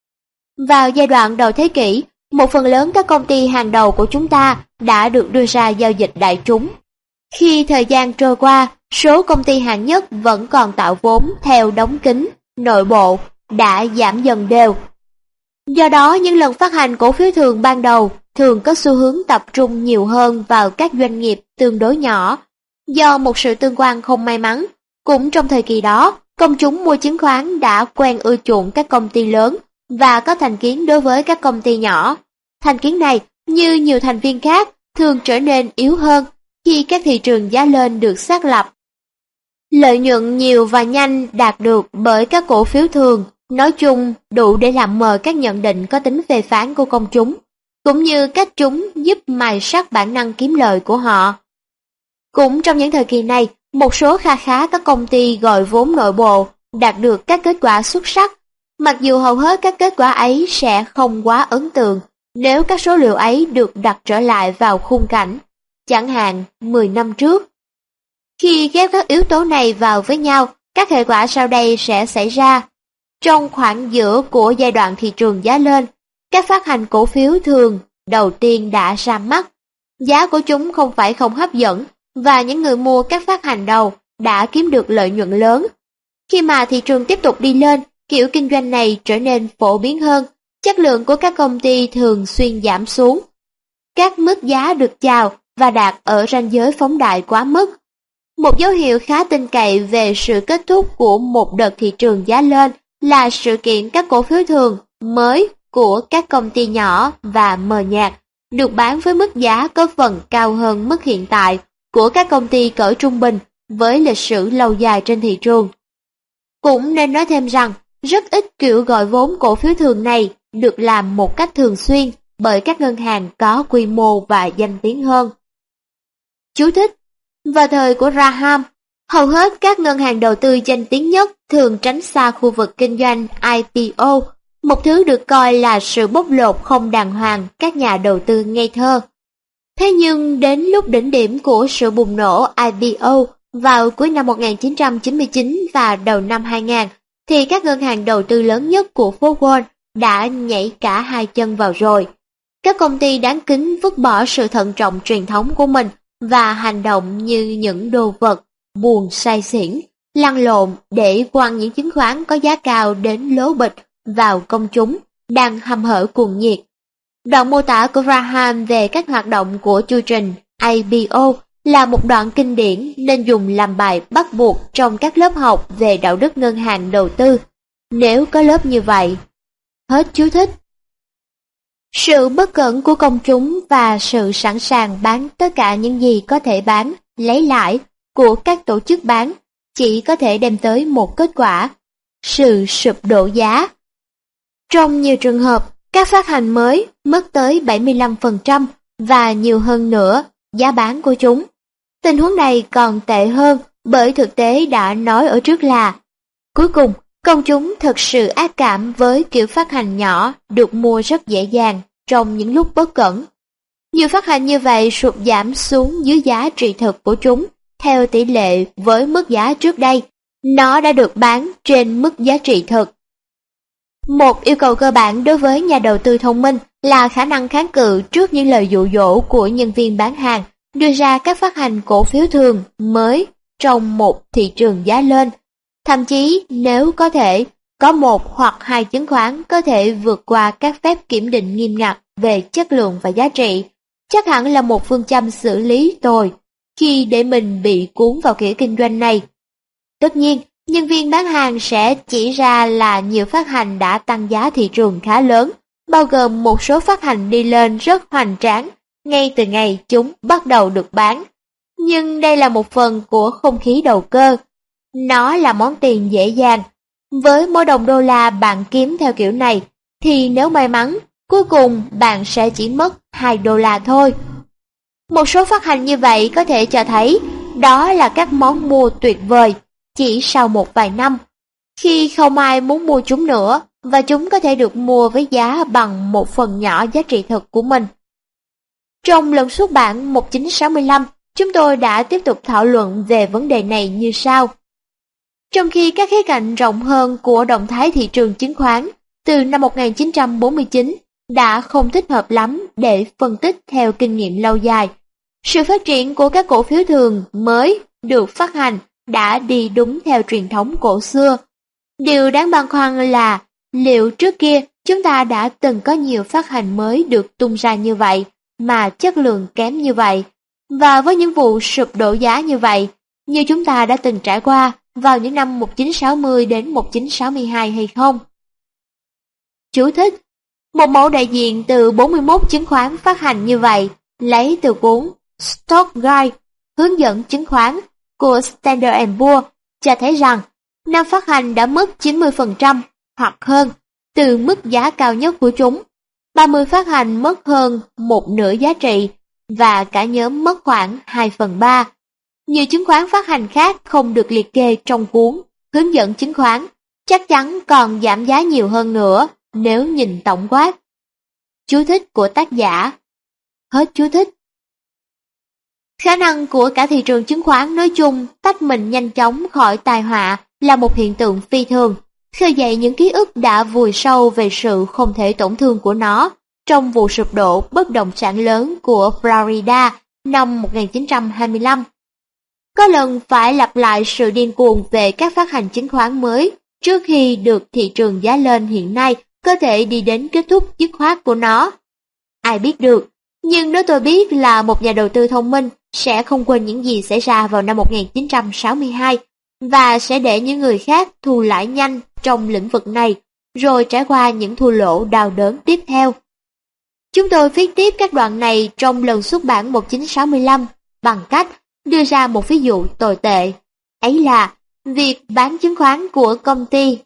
Vào giai đoạn đầu thế kỷ, một phần lớn các công ty hàng đầu của chúng ta đã được đưa ra giao dịch đại chúng. Khi thời gian trôi qua, số công ty hạng nhất vẫn còn tạo vốn theo đóng kín, nội bộ đã giảm dần đều. Do đó, những lần phát hành cổ phiếu thường ban đầu thường có xu hướng tập trung nhiều hơn vào các doanh nghiệp tương đối nhỏ. Do một sự tương quan không may mắn, cũng trong thời kỳ đó, công chúng mua chứng khoán đã quen ưa chuộng các công ty lớn và có thành kiến đối với các công ty nhỏ. Thành kiến này, như nhiều thành viên khác, thường trở nên yếu hơn khi các thị trường giá lên được xác lập. Lợi nhuận nhiều và nhanh đạt được bởi các cổ phiếu thường, nói chung đủ để làm mờ các nhận định có tính phê phán của công chúng, cũng như cách chúng giúp mài sắc bản năng kiếm lời của họ. Cũng trong những thời kỳ này, một số kha khá các công ty gọi vốn nội bộ đạt được các kết quả xuất sắc, mặc dù hầu hết các kết quả ấy sẽ không quá ấn tượng nếu các số liệu ấy được đặt trở lại vào khung cảnh, chẳng hạn 10 năm trước. Khi ghép các yếu tố này vào với nhau, các hệ quả sau đây sẽ xảy ra. Trong khoảng giữa của giai đoạn thị trường giá lên, các phát hành cổ phiếu thường đầu tiên đã ra mắt. Giá của chúng không phải không hấp dẫn, và những người mua các phát hành đầu đã kiếm được lợi nhuận lớn. Khi mà thị trường tiếp tục đi lên, kiểu kinh doanh này trở nên phổ biến hơn, chất lượng của các công ty thường xuyên giảm xuống. Các mức giá được chào và đạt ở ranh giới phóng đại quá mức. Một dấu hiệu khá tin cậy về sự kết thúc của một đợt thị trường giá lên là sự kiện các cổ phiếu thường mới của các công ty nhỏ và mờ nhạt được bán với mức giá có phần cao hơn mức hiện tại của các công ty cỡ trung bình với lịch sử lâu dài trên thị trường. Cũng nên nói thêm rằng, rất ít kiểu gọi vốn cổ phiếu thường này được làm một cách thường xuyên bởi các ngân hàng có quy mô và danh tiếng hơn. Chú thích: vào thời của Graham, hầu hết các ngân hàng đầu tư danh tiếng nhất thường tránh xa khu vực kinh doanh IPO, một thứ được coi là sự bóc lột không đàng hoàng các nhà đầu tư ngây thơ. Thế nhưng đến lúc đỉnh điểm của sự bùng nổ IPO vào cuối năm 1999 và đầu năm 2000, thì các ngân hàng đầu tư lớn nhất của phố Wall đã nhảy cả hai chân vào rồi. Các công ty đáng kính vứt bỏ sự thận trọng truyền thống của mình và hành động như những đồ vật buồn say xỉn, lăn lộn để quăng những chứng khoán có giá cao đến lố bịch vào công chúng đang hăm hở cuồng nhiệt. Đoạn mô tả của Graham về các hoạt động của chu trình IPO là một đoạn kinh điển nên dùng làm bài bắt buộc trong các lớp học về đạo đức ngân hàng đầu tư. nếu có lớp như vậy. Hết chú thích. Sự bất cẩn của công chúng và sự sẵn sàng bán tất cả những gì có thể bán, lấy lãi của các tổ chức bán chỉ có thể đem tới một kết quả: sự sụp đổ giá. Trong nhiều trường hợp, các phát hành mới mất tới 75% và nhiều hơn nữa giá bán của chúng. Tình huống này còn tệ hơn bởi thực tế đã nói ở trước là cuối cùng, công chúng thực sự ác cảm với kiểu phát hành nhỏ được mua rất dễ dàng trong những lúc bất cẩn. Nhiều phát hành như vậy sụt giảm xuống dưới giá trị thực của chúng theo tỷ lệ với mức giá trước đây. Nó đã được bán trên mức giá trị thực. Một yêu cầu cơ bản đối với nhà đầu tư thông minh là khả năng kháng cự trước những lời dụ dỗ của nhân viên bán hàng đưa ra các phát hành cổ phiếu thường mới trong một thị trường giá lên. Thậm chí nếu có thể, có một hoặc hai chứng khoán có thể vượt qua các phép kiểm định nghiêm ngặt về chất lượng và giá trị, chắc hẳn là một phương châm xử lý tồi khi để mình bị cuốn vào kiểu kinh doanh này. Tất nhiên, nhân viên bán hàng sẽ chỉ ra là nhiều phát hành đã tăng giá thị trường khá lớn, bao gồm một số phát hành đi lên rất hoành tráng ngay từ ngày chúng bắt đầu được bán. Nhưng đây là một phần của không khí đầu cơ. Nó là món tiền dễ dàng. Với mỗi đồng đô la bạn kiếm theo kiểu này, thì nếu may mắn, cuối cùng bạn sẽ chỉ mất 2 đô la thôi. Một số phát hành như vậy có thể cho thấy đó là các món mua tuyệt vời chỉ sau một vài năm, khi không ai muốn mua chúng nữa và chúng có thể được mua với giá bằng một phần nhỏ giá trị thực của mình. Trong lần xuất bản 1965, chúng tôi đã tiếp tục thảo luận về vấn đề này như sau. Trong khi các khía cạnh rộng hơn của động thái thị trường chứng khoán từ năm 1949 đã không thích hợp lắm để phân tích theo kinh nghiệm lâu dài, sự phát triển của các cổ phiếu thường mới được phát hành đã đi đúng theo truyền thống cổ xưa. Điều đáng băn khoăn là liệu trước kia chúng ta đã từng có nhiều phát hành mới được tung ra như vậy mà chất lượng kém như vậy, và với những vụ sụp đổ giá như vậy, như chúng ta đã từng trải qua vào những năm 1960 đến 1962 hay không? Chú thích: một mẫu đại diện từ 41 chứng khoán phát hành như vậy, lấy từ cuốn Stock Guide, hướng dẫn chứng khoán của Standard & Poor's, cho thấy rằng năm phát hành đã mất 90% hoặc hơn từ mức giá cao nhất của chúng. 30 phát hành mất hơn một nửa giá trị và cả nhóm mất khoảng 2/3. Nhiều chứng khoán phát hành khác không được liệt kê trong cuốn hướng dẫn chứng khoán, chắc chắn còn giảm giá nhiều hơn nữa nếu nhìn tổng quát. Chú thích của tác giả. Hết chú thích. Khả năng của cả thị trường chứng khoán nói chung tách mình nhanh chóng khỏi tai họa là một hiện tượng phi thường, khơi dậy những ký ức đã vùi sâu về sự không thể tổn thương của nó trong vụ sụp đổ bất động sản lớn của Florida năm 1925. Có lần phải lặp lại sự điên cuồng về các phát hành chứng khoán mới trước khi được thị trường giá lên hiện nay có thể đi đến kết thúc dứt khoát của nó. Ai biết được, nhưng nếu tôi biết là một nhà đầu tư thông minh sẽ không quên những gì xảy ra vào năm 1962 và sẽ để những người khác thu lãi nhanh trong lĩnh vực này rồi trải qua những thua lỗ đau đớn tiếp theo. Chúng tôi viết tiếp các đoạn này trong lần xuất bản 1965 bằng cách đưa ra một ví dụ tồi tệ. Ấy là việc bán chứng khoán của công ty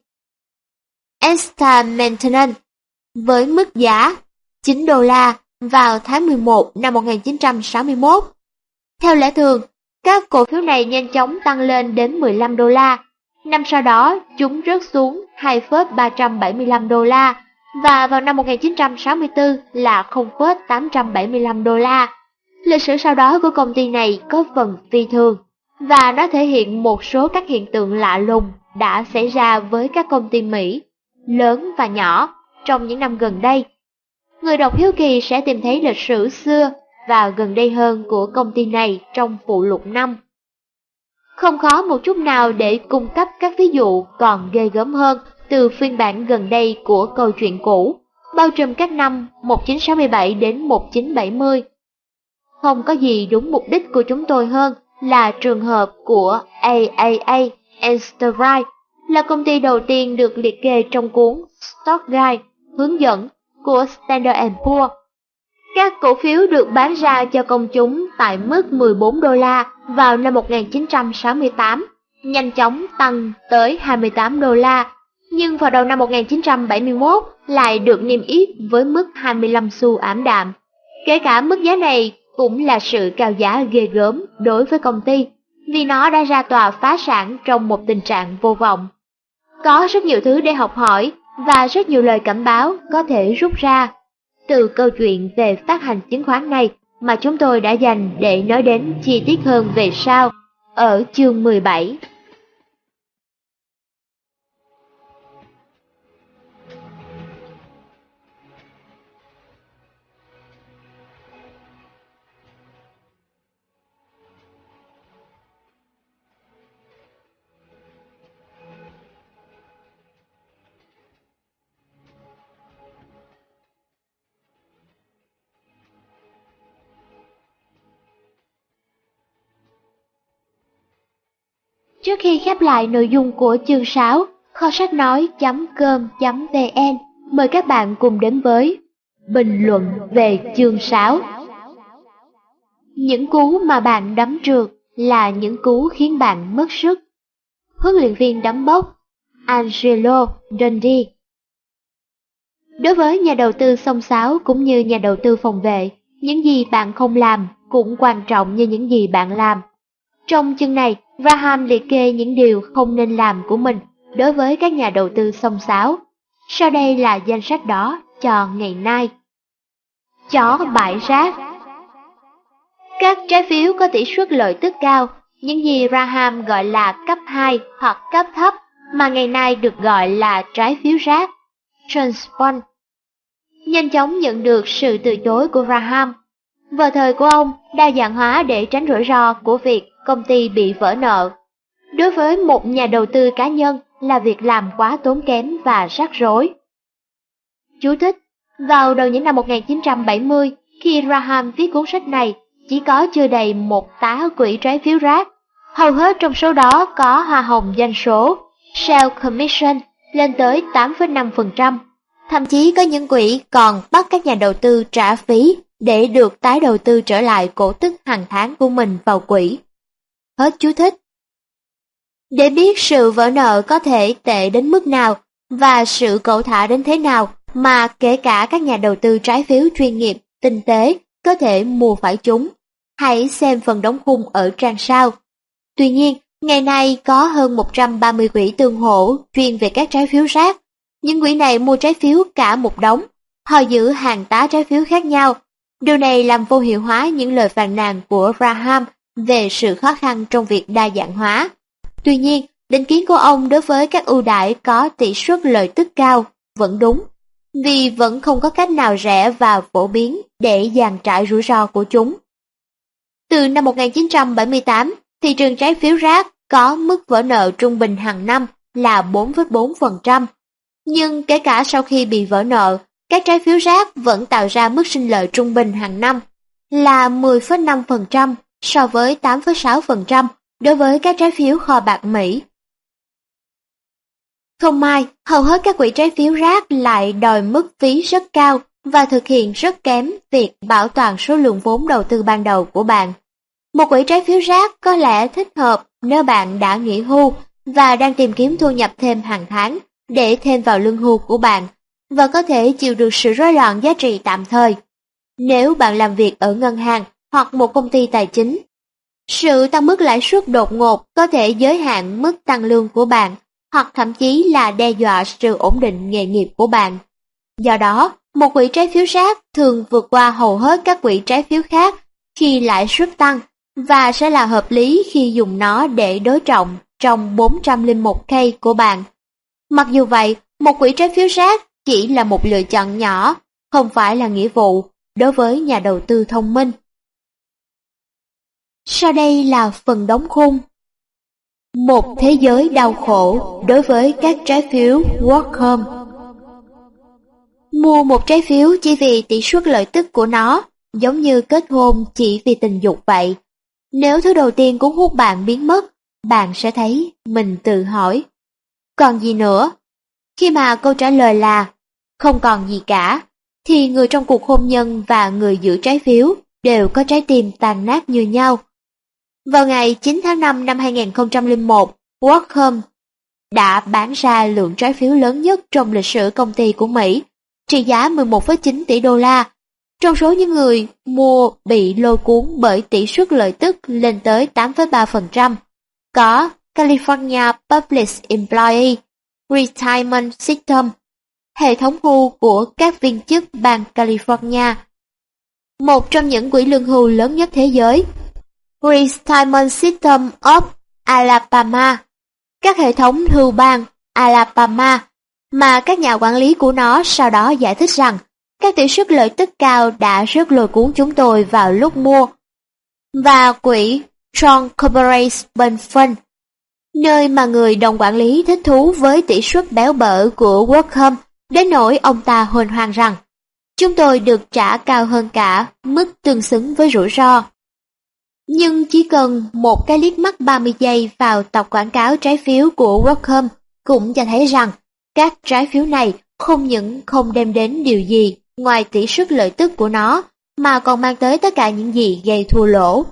Star Maintenance với mức giá 9 đô la vào tháng 11 năm 1961. Theo lẽ thường, các cổ phiếu này nhanh chóng tăng lên đến 15 đô la. Năm sau đó, chúng rớt xuống 2,375 đô la và vào năm 1964 là 0,875 đô la. Lịch sử sau đó của công ty này có phần phi thường và nó thể hiện một số các hiện tượng lạ lùng đã xảy ra với các công ty Mỹ, lớn và nhỏ, trong những năm gần đây. Người đọc hiếu kỳ sẽ tìm thấy lịch sử xưa và gần đây hơn của công ty này trong phụ lục 5. Không khó một chút nào để cung cấp các ví dụ còn ghê gớm hơn từ phiên bản gần đây của câu chuyện cũ, bao trùm các năm 1967 đến 1970. Không có gì đúng mục đích của chúng tôi hơn là trường hợp của AAA Enterprise, là công ty đầu tiên được liệt kê trong cuốn Stock Guide hướng dẫn của Standard & Poor's. Các cổ phiếu được bán ra cho công chúng tại mức 14 đô la vào năm 1968, nhanh chóng tăng tới 28 đô la, nhưng vào đầu năm 1971 lại được niêm yết với mức 25 xu ảm đạm. Kể cả mức giá này cũng là sự cao giá ghê gớm đối với công ty, vì nó đã ra tòa phá sản trong một tình trạng vô vọng. Có rất nhiều thứ để học hỏi và rất nhiều lời cảnh báo có thể rút ra từ câu chuyện về phát hành chứng khoán này mà chúng tôi đã dành để nói đến chi tiết hơn về sau ở chương 17. Trước khi khép lại nội dung của chương 6, kho sách nói.com.vn mời các bạn cùng đến với bình luận về chương 6. Những cú mà bạn đấm trượt là những cú khiến bạn mất sức. Huấn luyện viên đấm bốc Angelo Dundee. Đối với nhà đầu tư xông xáo cũng như nhà đầu tư phòng vệ, những gì bạn không làm cũng quan trọng như những gì bạn làm. Trong chương này, Graham liệt kê những điều không nên làm của mình đối với các nhà đầu tư xông xáo. Sau đây là danh sách đó cho ngày nay. Chó bãi rác. Các trái phiếu có tỷ suất lợi tức cao, những gì Graham gọi là cấp 2 hoặc cấp thấp mà ngày nay được gọi là trái phiếu rác, trust bond. Nhanh chóng nhận được sự từ chối của Graham. Vào thời của ông, đa dạng hóa để tránh rủi ro của việc công ty bị vỡ nợ. Đối với một nhà đầu tư cá nhân là việc làm quá tốn kém và rắc rối. Chú thích: vào đầu những năm 1970, khi Graham viết cuốn sách này, chỉ có chưa đầy một tá quỹ trái phiếu rác. Hầu hết trong số đó có hoa hồng doanh số, sale commission, lên tới 8,5%. Thậm chí có những quỹ còn bắt các nhà đầu tư trả phí để được tái đầu tư trở lại cổ tức hàng tháng của mình vào quỹ. Hết chú thích. Để biết sự vỡ nợ có thể tệ đến mức nào và sự cẩu thả đến thế nào mà kể cả các nhà đầu tư trái phiếu chuyên nghiệp, tinh tế có thể mua phải chúng, hãy xem phần đóng khung ở trang sau. Tuy nhiên, ngày nay có hơn 130 quỹ tương hỗ chuyên về các trái phiếu rác. Những quỹ này mua trái phiếu cả một đống, họ giữ hàng tá trái phiếu khác nhau. Điều này làm vô hiệu hóa những lời phàn nàn của Graham về sự khó khăn trong việc đa dạng hóa. Tuy nhiên, định kiến của ông đối với các ưu đãi có tỷ suất lợi tức cao vẫn đúng, vì vẫn không có cách nào rẻ và phổ biến để dàn trải rủi ro của chúng. Từ năm 1978, thị trường trái phiếu rác có mức vỡ nợ trung bình hàng năm là 4,4%. Nhưng kể cả sau khi bị vỡ nợ, các trái phiếu rác vẫn tạo ra mức sinh lợi trung bình hàng năm là 10,5% so với 8,6% đối với các trái phiếu kho bạc Mỹ. Không may, hầu hết các quỹ trái phiếu rác lại đòi mức phí rất cao và thực hiện rất kém việc bảo toàn số lượng vốn đầu tư ban đầu của bạn. Một quỹ trái phiếu rác có lẽ thích hợp nếu bạn đã nghỉ hưu và đang tìm kiếm thu nhập thêm hàng tháng để thêm vào lương hưu của bạn và có thể chịu được sự rối loạn giá trị tạm thời. Nếu bạn làm việc ở ngân hàng hoặc một công ty tài chính, sự tăng mức lãi suất đột ngột có thể giới hạn mức tăng lương của bạn hoặc thậm chí là đe dọa sự ổn định nghề nghiệp của bạn. Do đó, một quỹ trái phiếu rác thường vượt qua hầu hết các quỹ trái phiếu khác khi lãi suất tăng và sẽ là hợp lý khi dùng nó để đối trọng trong 401k của bạn. Mặc dù vậy, một quỹ trái phiếu rác chỉ là một lựa chọn nhỏ, không phải là nghĩa vụ đối với nhà đầu tư thông minh. Sau đây là phần đóng khung. Một thế giới đau khổ đối với các trái phiếu Wacom. Mua một trái phiếu chỉ vì tỷ suất lợi tức của nó, giống như kết hôn chỉ vì tình dục vậy. Nếu thứ đầu tiên cuốn hút bạn biến mất, bạn sẽ thấy mình tự hỏi, còn gì nữa? Khi mà câu trả lời là không còn gì cả, thì người trong cuộc hôn nhân và người giữ trái phiếu đều có trái tim tàn nát như nhau. Vào ngày 9 tháng 5 năm 2001, Wacom đã bán ra lượng trái phiếu lớn nhất trong lịch sử công ty của Mỹ, trị giá 11,9 tỷ đô la. Trong số những người mua bị lôi cuốn bởi tỷ suất lợi tức lên tới 8,3%, có California Public Employee Retirement System, hệ thống hưu của các viên chức bang California, một trong những quỹ lương hưu lớn nhất thế giới, Retirement System of Alabama, các hệ thống hưu bang Alabama, mà các nhà quản lý của nó sau đó giải thích rằng các tỷ suất lợi tức cao đã rất lôi cuốn chúng tôi vào lúc mua, và quỹ John Corporate Fund, nơi mà người đồng quản lý thích thú với tỷ suất béo bở của Wacom đến nỗi ông ta hồn hoang rằng chúng tôi được trả cao hơn cả mức tương xứng với rủi ro. Nhưng chỉ cần một cái liếc mắt 30 giây vào tập quảng cáo trái phiếu của Wacom cũng cho thấy rằng các trái phiếu này không những không đem đến điều gì ngoài tỷ suất lợi tức của nó, mà còn mang tới tất cả những gì gây thua lỗ.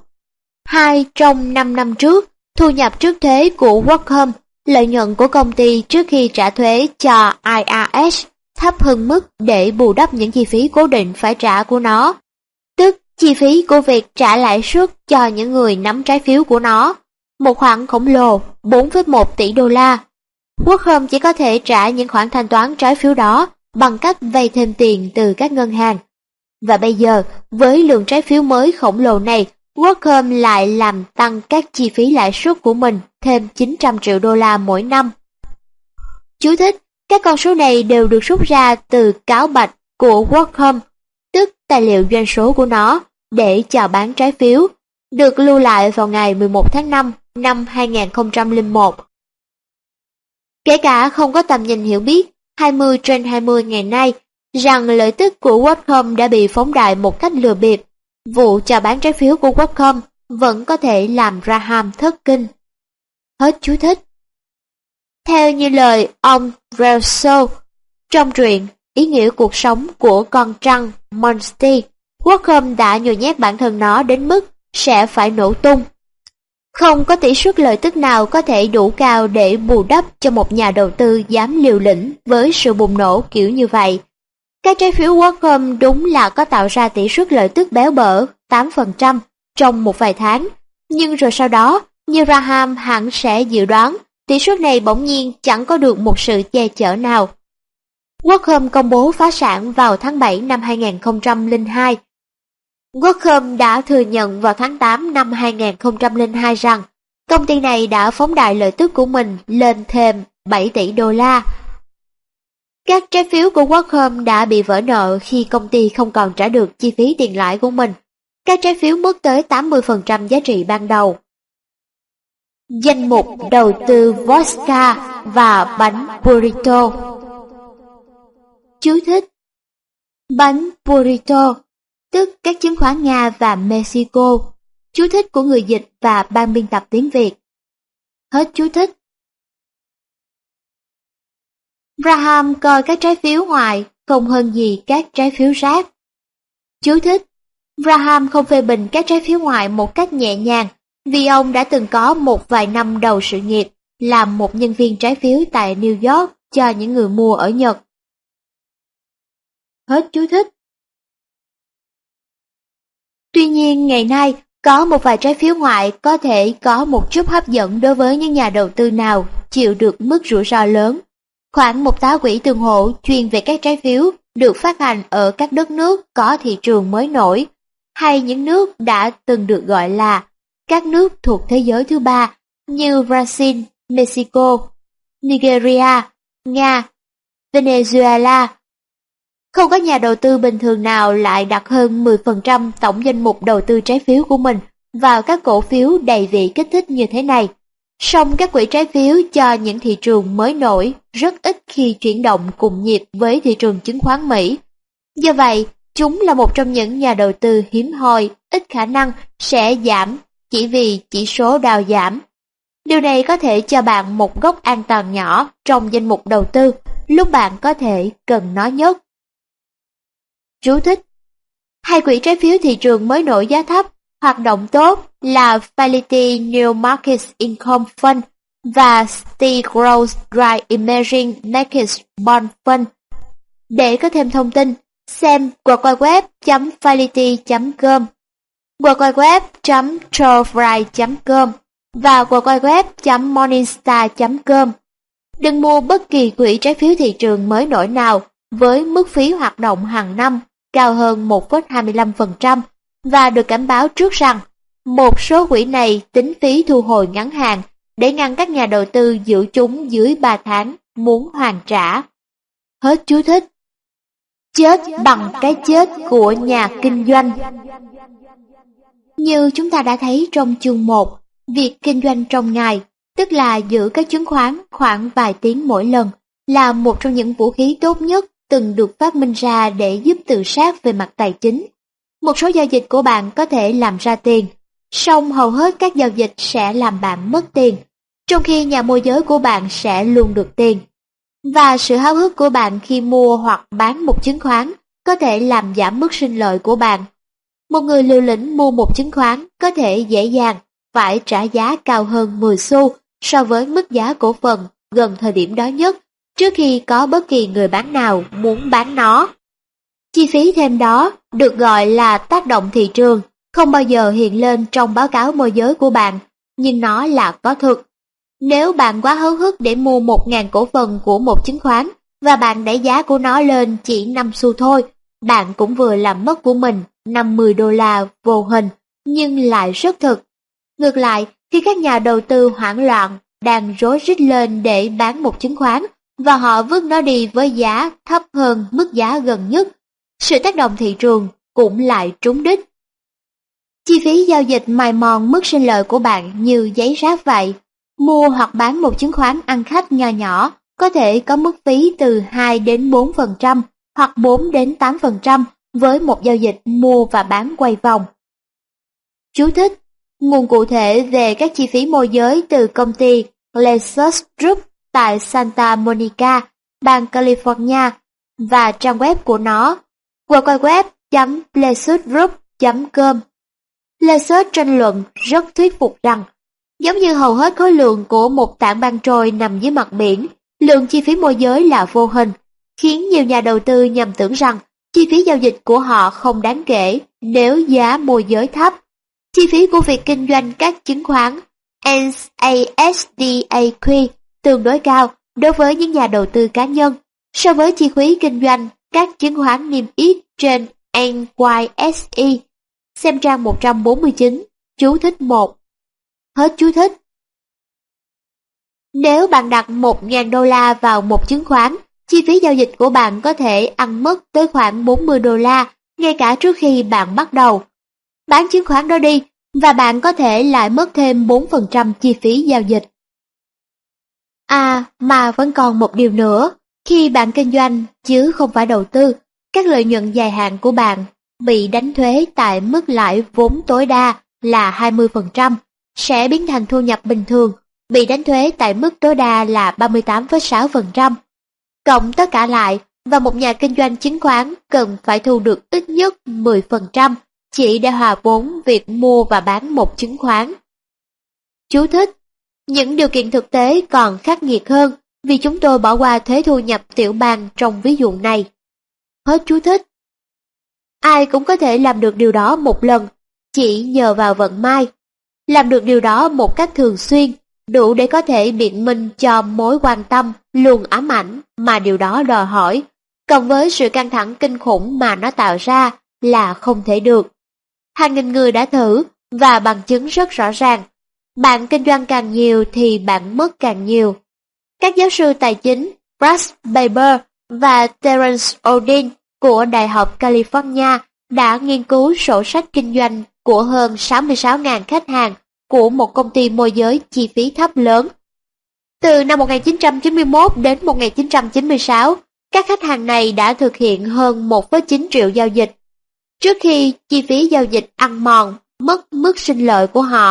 Trong 5 năm trước, thu nhập trước thuế của Wacom, lợi nhuận của công ty trước khi trả thuế cho IRS thấp hơn mức để bù đắp những chi phí cố định phải trả của nó, tức chi phí của việc trả lãi suất cho những người nắm trái phiếu của nó, một khoản khổng lồ 4,1 tỷ đô la. Wacom chỉ có thể trả những khoản thanh toán trái phiếu đó bằng cách vay thêm tiền từ các ngân hàng. Và bây giờ, với lượng trái phiếu mới khổng lồ này, Wacom lại làm tăng các chi phí lãi suất của mình thêm 900 triệu đô la mỗi năm. Chú thích: các con số này đều được rút ra từ cáo bạch của Wacom, tức tài liệu doanh số của nó, để chào bán trái phiếu, được lưu lại vào ngày 11 tháng 5 năm 2001. Kể cả không có tầm nhìn hiểu biết 20/20 ngày nay rằng lợi tức của Wacom đã bị phóng đại một cách lừa bịp, vụ chào bán trái phiếu của Wacom vẫn có thể làm Graham thất kinh. Hết chú thích. Theo như lời ông Rousseau trong truyện Ý nghĩa cuộc sống của con trăng Monty, Wacom đã nhồi nhét bản thân nó đến mức sẽ phải nổ tung. Không có tỷ suất lợi tức nào có thể đủ cao để bù đắp cho một nhà đầu tư dám liều lĩnh với sự bùng nổ kiểu như vậy. Các trái phiếu Wacom đúng là có tạo ra tỷ suất lợi tức béo bở 8% trong một vài tháng, nhưng rồi sau đó, như Graham hẳn sẽ dự đoán, tỷ suất này bỗng nhiên chẳng có được một sự che chở nào. Wacom công bố phá sản vào tháng 7 năm 2002. Wacom đã thừa nhận vào tháng 8 năm 2002 rằng công ty này đã phóng đại lợi tức của mình lên thêm 7 tỷ đô la. Các trái phiếu của Wacom đã bị vỡ nợ khi công ty không còn trả được chi phí tiền lãi của mình. Các trái phiếu mất tới 80% giá trị ban đầu. Danh mục đầu tư vodka và bánh burrito. Chú thích: bánh burrito, tức các chứng khoán Nga và Mexico. Chú thích của người dịch và ban biên tập tiếng Việt. Hết chú thích. Graham coi các trái phiếu ngoại không hơn gì các trái phiếu rác. Chú thích: Graham không phê bình các trái phiếu ngoại một cách nhẹ nhàng vì ông đã từng có một vài năm đầu sự nghiệp làm một nhân viên trái phiếu tại New York cho những người mua ở Nhật. Hết chú thích. Tuy nhiên, ngày nay, có một vài trái phiếu ngoại có thể có một chút hấp dẫn đối với những nhà đầu tư nào chịu được mức rủi ro lớn. Khoảng một tá quỹ tương hỗ chuyên về các trái phiếu được phát hành ở các đất nước có thị trường mới nổi, hay những nước đã từng được gọi là các nước thuộc thế giới thứ ba như Brazil, Mexico, Nigeria, Nga, Venezuela. Không có nhà đầu tư bình thường nào lại đặt hơn 10% tổng danh mục đầu tư trái phiếu của mình vào các cổ phiếu đầy vị kích thích như thế này. Song các quỹ trái phiếu cho những thị trường mới nổi rất ít khi chuyển động cùng nhịp với thị trường chứng khoán Mỹ. Do vậy, chúng là một trong những nhà đầu tư hiếm hoi, ít khả năng sẽ giảm chỉ vì chỉ số Dow giảm. Điều này có thể cho bạn một góc an toàn nhỏ trong danh mục đầu tư lúc bạn có thể cần nó nhất. Chú thích: hai quỹ trái phiếu thị trường mới nổi giá thấp hoạt động tốt là Fidelity New Markets Income Fund và Steel Growth Dry Emerging Markets Bond Fund. Để có thêm thông tin, xem www.fidelity.com, www.trofry.com và www.morningstar.com. Đừng mua bất kỳ quỹ trái phiếu thị trường mới nổi nào với mức phí hoạt động hàng năm cao hơn 1,25% và được cảnh báo trước rằng một số quỹ này tính phí thu hồi ngắn hạn để ngăn các nhà đầu tư giữ chúng dưới 3 tháng muốn hoàn trả. Hết chú thích. Chết bằng cái chết của nhà kinh doanh. Như chúng ta đã thấy trong chương 1, việc kinh doanh trong ngày, tức là giữ các chứng khoán khoảng vài tiếng mỗi lần, là một trong những vũ khí tốt nhất từng được phát minh ra để giúp tự sát về mặt tài chính. Một số giao dịch của bạn có thể làm ra tiền, song hầu hết các giao dịch sẽ làm bạn mất tiền, trong khi nhà môi giới của bạn sẽ luôn được tiền. Và sự háo hức của bạn khi mua hoặc bán một chứng khoán có thể làm giảm mức sinh lợi của bạn. Một người liều lĩnh mua một chứng khoán có thể dễ dàng phải trả giá cao hơn 10 xu so với mức giá cổ phần gần thời điểm đó nhất, trước khi có bất kỳ người bán nào muốn bán nó. Chi phí thêm đó được gọi là tác động thị trường, không bao giờ hiện lên trong báo cáo môi giới của bạn, nhưng nó là có thực. Nếu bạn quá háo hức để mua 1.000 cổ phần của một chứng khoán và bạn đẩy giá của nó lên chỉ 5 xu thôi, bạn cũng vừa làm mất của mình $50 vô hình, nhưng lại rất thực. Ngược lại, khi các nhà đầu tư hoảng loạn đang rối rít lên để bán một chứng khoán và họ vứt nó đi với giá thấp hơn mức giá gần nhất, sự tác động thị trường cũng lại trúng đích. Chi phí giao dịch mài mòn mức sinh lợi của bạn như giấy ráp vậy. Mua hoặc bán một chứng khoán ăn khách nho nhỏ có thể có mức phí từ 2 đến 4% hoặc 4 đến 8% với một giao dịch mua và bán quay vòng. Chú thích: nguồn cụ thể về các chi phí môi giới từ công ty Lexus Group tại Santa Monica, bang California và trang web của nó www.lexusgroup.com. Lexus tranh luận rất thuyết phục rằng, giống như hầu hết khối lượng của một tảng băng trôi nằm dưới mặt biển, lượng chi phí môi giới là vô hình, khiến nhiều nhà đầu tư nhầm tưởng rằng chi phí giao dịch của họ không đáng kể nếu giá môi giới thấp. Chi phí của việc kinh doanh các chứng khoán NASDAQ tương đối cao đối với những nhà đầu tư cá nhân so với chi phí kinh doanh các chứng khoán niêm yết trên NYSE. Xem trang 149, chú thích 1. Hết chú thích. Nếu bạn đặt $1.000 vào một chứng khoán, chi phí giao dịch của bạn có thể ăn mất tới khoảng $40 ngay cả trước khi bạn bắt đầu. Bán chứng khoán đó đi và bạn có thể lại mất thêm 4% chi phí giao dịch. Mà vẫn còn một điều nữa, khi bạn kinh doanh chứ không phải đầu tư, các lợi nhuận dài hạn của bạn bị đánh thuế tại mức lãi vốn tối đa là 20%, sẽ biến thành thu nhập bình thường, bị đánh thuế tại mức tối đa là 38,6%. Cộng tất cả lại, và một nhà kinh doanh chứng khoán cần phải thu được ít nhất 10% chỉ để hòa vốn việc mua và bán một chứng khoán. Chú thích: những điều kiện thực tế còn khắc nghiệt hơn vì chúng tôi bỏ qua thuế thu nhập tiểu bang trong ví dụ này. Hết chú thích. Ai cũng có thể làm được điều đó một lần, chỉ nhờ vào vận may. Làm được điều đó một cách thường xuyên, đủ để có thể biện minh cho mối quan tâm luôn ám ảnh mà điều đó đòi hỏi, cộng với sự căng thẳng kinh khủng mà nó tạo ra là không thể được. Hàng nghìn người đã thử, và bằng chứng rất rõ ràng. Bạn kinh doanh càng nhiều thì bạn mất càng nhiều. Các giáo sư tài chính Brad Baber và Terence Odin của Đại học California đã nghiên cứu sổ sách kinh doanh của hơn 66.000 khách hàng của một công ty môi giới chi phí thấp lớn. Từ năm 1991 đến 1996, các khách hàng này đã thực hiện hơn 1,9 triệu giao dịch. Trước khi chi phí giao dịch ăn mòn mất mức sinh lợi của họ,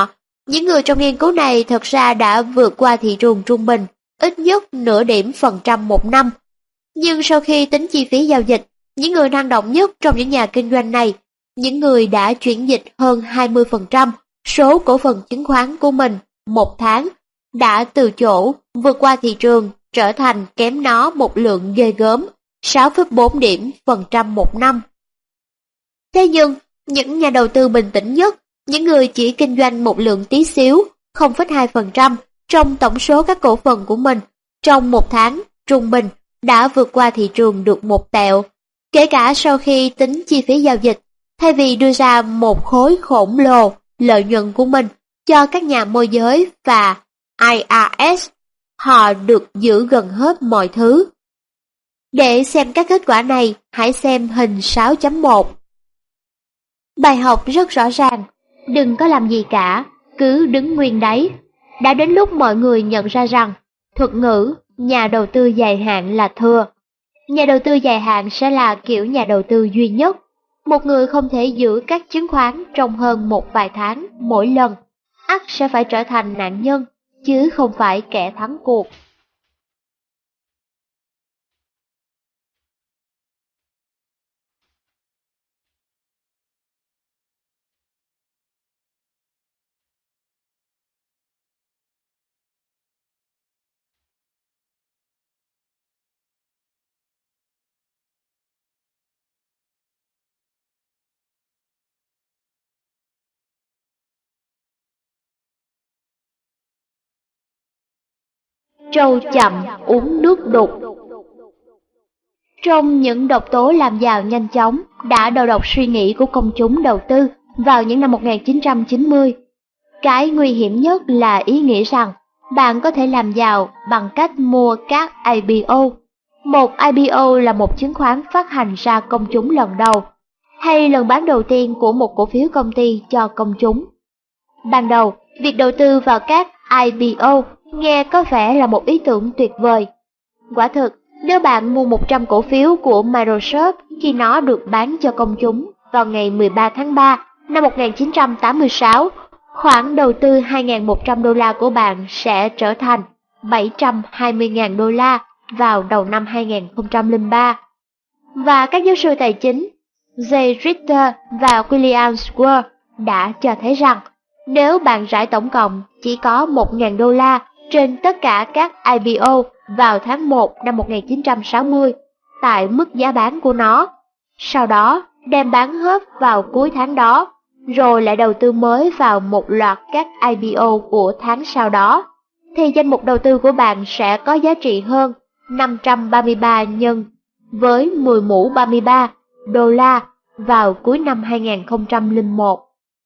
Những người trong nghiên cứu này thật ra đã vượt qua thị trường trung bình, ít nhất nửa điểm phần trăm một năm. Nhưng sau khi tính chi phí giao dịch, những người năng động nhất trong những nhà kinh doanh này, những người đã chuyển dịch hơn 20% số cổ phần chứng khoán của mình một tháng, đã từ chỗ vượt qua thị trường trở thành kém nó một lượng ghê gớm 6,4 điểm phần trăm một năm. Thế nhưng, những nhà đầu tư bình tĩnh nhất, những người chỉ kinh doanh một lượng tí xíu, 0,2% trong tổng số các cổ phần của mình, trong một tháng trung bình đã vượt qua thị trường được một tẹo, kể cả sau khi tính chi phí giao dịch, thay vì đưa ra một khối khổng lồ lợi nhuận của mình cho các nhà môi giới và IRS, họ được giữ gần hết mọi thứ. Để xem các kết quả này, hãy xem hình 6.1. Bài học rất rõ ràng, đừng có làm gì cả, cứ đứng nguyên đấy. Đã đến lúc mọi người nhận ra rằng, thuật ngữ nhà đầu tư dài hạn là thừa. Nhà đầu tư dài hạn sẽ là kiểu nhà đầu tư duy nhất. Một người không thể giữ các chứng khoán trong hơn một vài tháng mỗi lần, ắt sẽ phải trở thành nạn nhân, chứ không phải kẻ thắng cuộc. Trâu chậm uống nước đục. Trong những độc tố làm giàu nhanh chóng đã đầu độc suy nghĩ của công chúng đầu tư vào những năm 1990. Cái nguy hiểm nhất là ý nghĩ rằng bạn có thể làm giàu bằng cách mua các IPO. Một IPO là một chứng khoán phát hành ra công chúng lần đầu, hay lần bán đầu tiên của một cổ phiếu công ty cho công chúng. Ban đầu, việc đầu tư vào các IPO nghe có vẻ là một ý tưởng tuyệt vời. Quả thực, nếu bạn mua 100 cổ phiếu của Microsoft khi nó được bán cho công chúng vào ngày 13 tháng 3 năm 1986, khoản đầu tư 2.100 đô la của bạn sẽ trở thành 720.000 đô la vào đầu năm 2003. Và các giáo sư tài chính Jay Ritter và William Square đã cho thấy rằng nếu bạn rải tổng cộng chỉ có 1.000 đô la trên tất cả các IPO vào tháng 1 năm 1960 tại mức giá bán của nó, sau đó đem bán hết vào cuối tháng đó, rồi lại đầu tư mới vào một loạt các IPO của tháng sau đó, thì danh mục đầu tư của bạn sẽ có giá trị hơn 533 nhân với 10 mũ 33 đô la vào cuối năm 2001.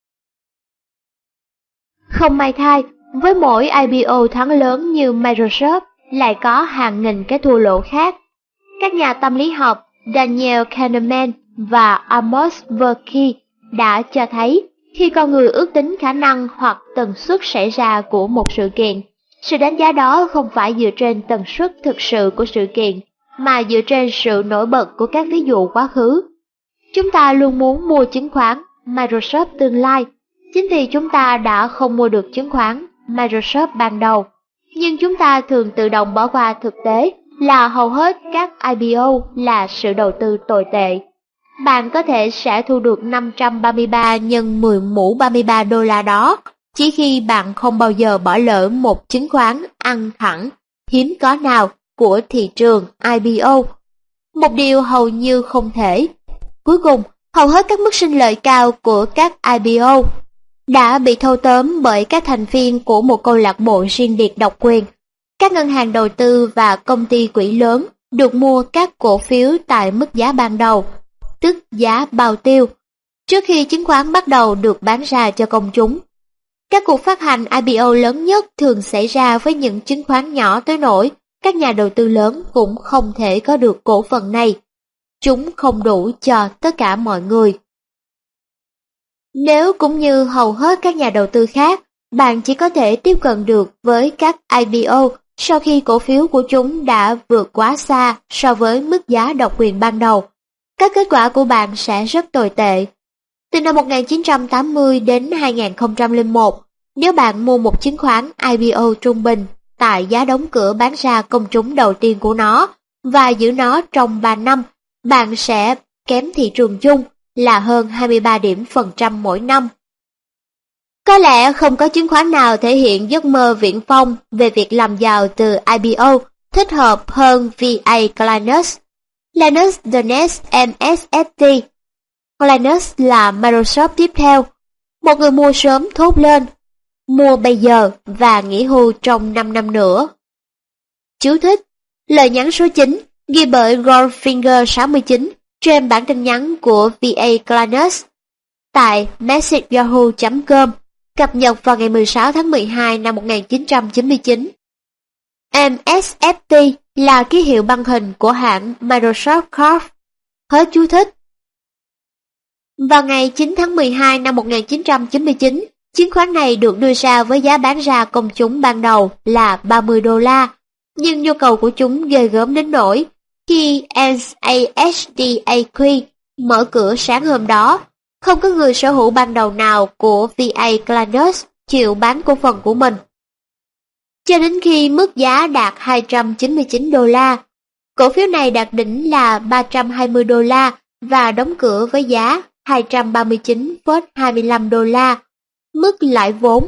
Không may thay, với mỗi IPO thắng lớn như Microsoft lại có hàng nghìn cái thua lỗ khác. Các nhà tâm lý học Daniel Kahneman và Amos Tversky đã cho thấy khi con người ước tính khả năng hoặc tần suất xảy ra của một sự kiện, sự đánh giá đó không phải dựa trên tần suất thực sự của sự kiện, mà dựa trên sự nổi bật của các ví dụ quá khứ. Chúng ta luôn muốn mua chứng khoán Microsoft tương lai, chính vì chúng ta đã không mua được chứng khoán Microsoft ban đầu. Nhưng chúng ta thường tự động bỏ qua thực tế là hầu hết các IPO là sự đầu tư tồi tệ. Bạn có thể sẽ thu được 533 nhân 10 mũ 33 đô la đó, chỉ khi bạn không bao giờ bỏ lỡ một chứng khoán ăn thẳng, hiếm có nào của thị trường IPO. Một điều hầu như không thể. Cuối cùng, hầu hết các mức sinh lợi cao của các IPO đã bị thâu tóm bởi các thành viên của một câu lạc bộ riêng biệt độc quyền. Các ngân hàng đầu tư và công ty quỹ lớn được mua các cổ phiếu tại mức giá ban đầu, tức giá bao tiêu, trước khi chứng khoán bắt đầu được bán ra cho công chúng. Các cuộc phát hành IPO lớn nhất thường xảy ra với những chứng khoán nhỏ tới nỗi các nhà đầu tư lớn cũng không thể có được cổ phần này. Chúng không đủ cho tất cả mọi người. Nếu cũng như hầu hết các nhà đầu tư khác, bạn chỉ có thể tiếp cận được với các IPO sau khi cổ phiếu của chúng đã vượt quá xa so với mức giá độc quyền ban đầu, các kết quả của bạn sẽ rất tồi tệ. Từ năm 1980 đến 2001, nếu bạn mua một chứng khoán IPO trung bình tại giá đóng cửa bán ra công chúng đầu tiên của nó và giữ nó trong 3 năm, bạn sẽ kém thị trường chung là hơn 23 điểm phần trăm mỗi năm. Có lẽ không có chứng khoán nào thể hiện giấc mơ viển vông về việc làm giàu từ IPO thích hợp hơn VA Linux. Linux The Next MSFT. Linux là Microsoft tiếp theo. Một người mua sớm thốt lên, mua bây giờ và nghỉ hưu trong 5 năm nữa. Chú thích: lời nhắn số 9 ghi bởi Goldfinger 69 trên bản tin nhắn của VA Linux tại messageYahoo.com, cập nhật vào ngày 16 tháng 12 năm 1999. MSFT là ký hiệu băng hình của hãng Microsoft Corp. Hết chú thích. Vào ngày 9 tháng 12 năm 1999, chứng khoán này được đưa ra với giá bán ra công chúng ban đầu là $30, nhưng nhu cầu của chúng ghê gớm đến nỗi khi NASDAQ mở cửa sáng hôm đó, không có người sở hữu ban đầu nào của VA Linux chịu bán cổ phần của mình. Cho đến khi mức giá đạt $299, cổ phiếu này đạt đỉnh là $320 và đóng cửa với giá $239,25, mức lãi vốn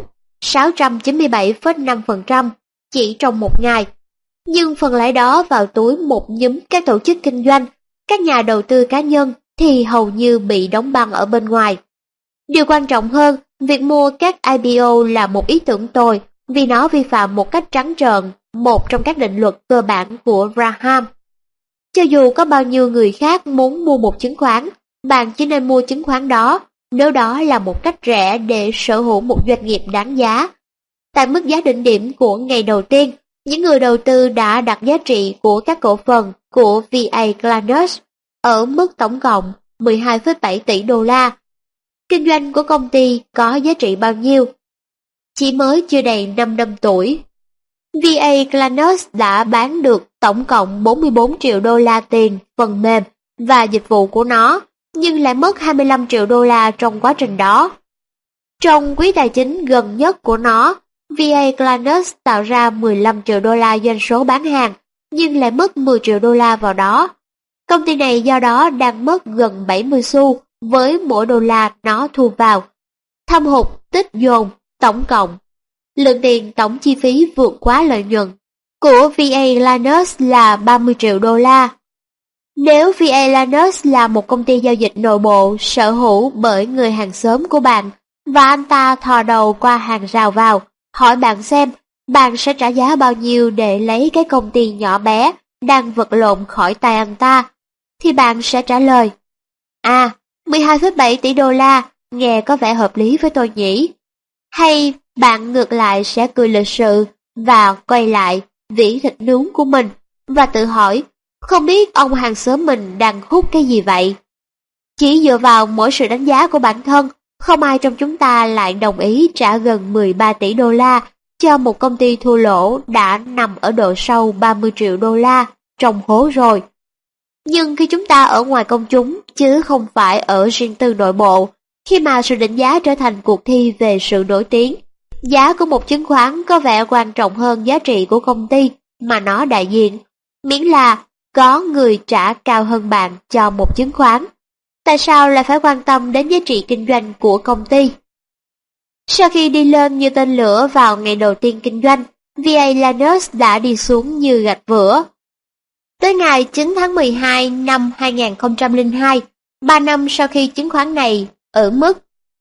697,5% chỉ trong một ngày. Nhưng phần lãi đó vào túi một nhóm các tổ chức kinh doanh, các nhà đầu tư cá nhân thì hầu như bị đóng băng ở bên ngoài. Điều quan trọng hơn, việc mua các IPO là một ý tưởng tồi vì nó vi phạm một cách trắng trợn một trong các định luật cơ bản của Graham. Cho dù có bao nhiêu người khác muốn mua một chứng khoán, bạn chỉ nên mua chứng khoán đó nếu đó là một cách rẻ để sở hữu một doanh nghiệp đáng giá. Tại mức giá đỉnh điểm của ngày đầu tiên, những người đầu tư đã đặt giá trị của các cổ phần của VA Linux ở mức tổng cộng $12,7 tỷ. Kinh doanh của công ty có giá trị bao nhiêu? Chỉ mới chưa đầy 5 năm tuổi, VA Linux đã bán được tổng cộng $44 triệu tiền phần mềm và dịch vụ của nó, nhưng lại mất $25 triệu trong quá trình đó. Trong quý tài chính gần nhất của nó, VA Linux tạo ra $15 triệu doanh số bán hàng, nhưng lại mất $10 triệu vào đó. Công ty này do đó đang mất gần 70 xu với mỗi đô la nó thu vào. Thâm hụt tích dồn tổng cộng. Lượng tiền tổng chi phí vượt quá lợi nhuận của VA Linux là $30 triệu. Nếu VA Linux là một công ty giao dịch nội bộ sở hữu bởi người hàng xóm của bạn và anh ta thò đầu qua hàng rào vào, hỏi bạn xem bạn sẽ trả giá bao nhiêu để lấy cái công ty nhỏ bé đang vật lộn khỏi tay anh ta, thì bạn sẽ trả lời: $12,7 tỷ, nghe có vẻ hợp lý với tôi nhỉ? Hay bạn ngược lại sẽ cười lịch sự và quay lại vỉ thịt nướng của mình và tự hỏi, không biết ông hàng xóm mình đang hút cái gì vậy? Chỉ dựa vào mỗi sự đánh giá của bản thân, không ai trong chúng ta lại đồng ý trả gần $13 tỷ cho một công ty thua lỗ đã nằm ở độ sâu $30 triệu trong hố rồi. Nhưng khi chúng ta ở ngoài công chúng, chứ không phải ở riêng tư nội bộ, khi mà sự định giá trở thành cuộc thi về sự nổi tiếng, giá của một chứng khoán có vẻ quan trọng hơn giá trị của công ty mà nó đại diện, miễn là có người trả cao hơn bạn cho một chứng khoán. Tại sao lại phải quan tâm đến giá trị kinh doanh của công ty? Sau khi đi lên như tên lửa vào ngày đầu tiên kinh doanh, VA Linux đã đi xuống như gạch vữa. Tới ngày 9 tháng 12 năm 2002, 3 năm sau khi chứng khoán này ở mức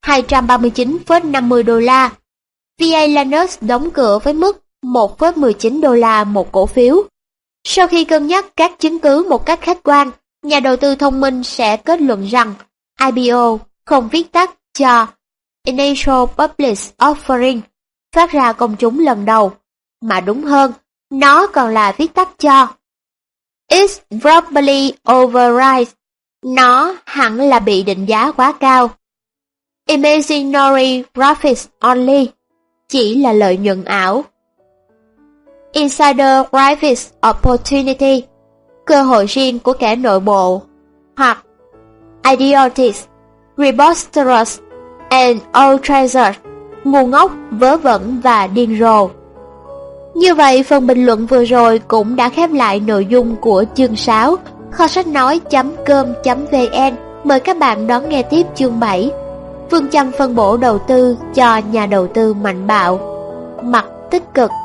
$239,50, VA Linux đóng cửa với mức $1,19 một cổ phiếu. Sau khi cân nhắc các chứng cứ một cách khách quan, nhà đầu tư thông minh sẽ kết luận rằng IPO không viết tắt cho Initial Public Offering, phát ra công chúng lần đầu, mà đúng hơn, nó còn là viết tắt cho It's probably overpriced, nó hẳn là bị định giá quá cao. Imaginary profits only, chỉ là lợi nhuận ảo. Insider profits opportunity, cơ hội riêng của kẻ nội bộ, hoặc idiotic, preposterous and outrageous, ngu ngốc, vớ vẩn và điên rồ. Như vậy, phần bình luận vừa rồi cũng đã khép lại nội dung của chương 6. Kho sách nói.com.vn mời các bạn đón nghe tiếp chương 7. Phương châm phân bổ đầu tư cho nhà đầu tư mạnh bạo. Mặt tích cực.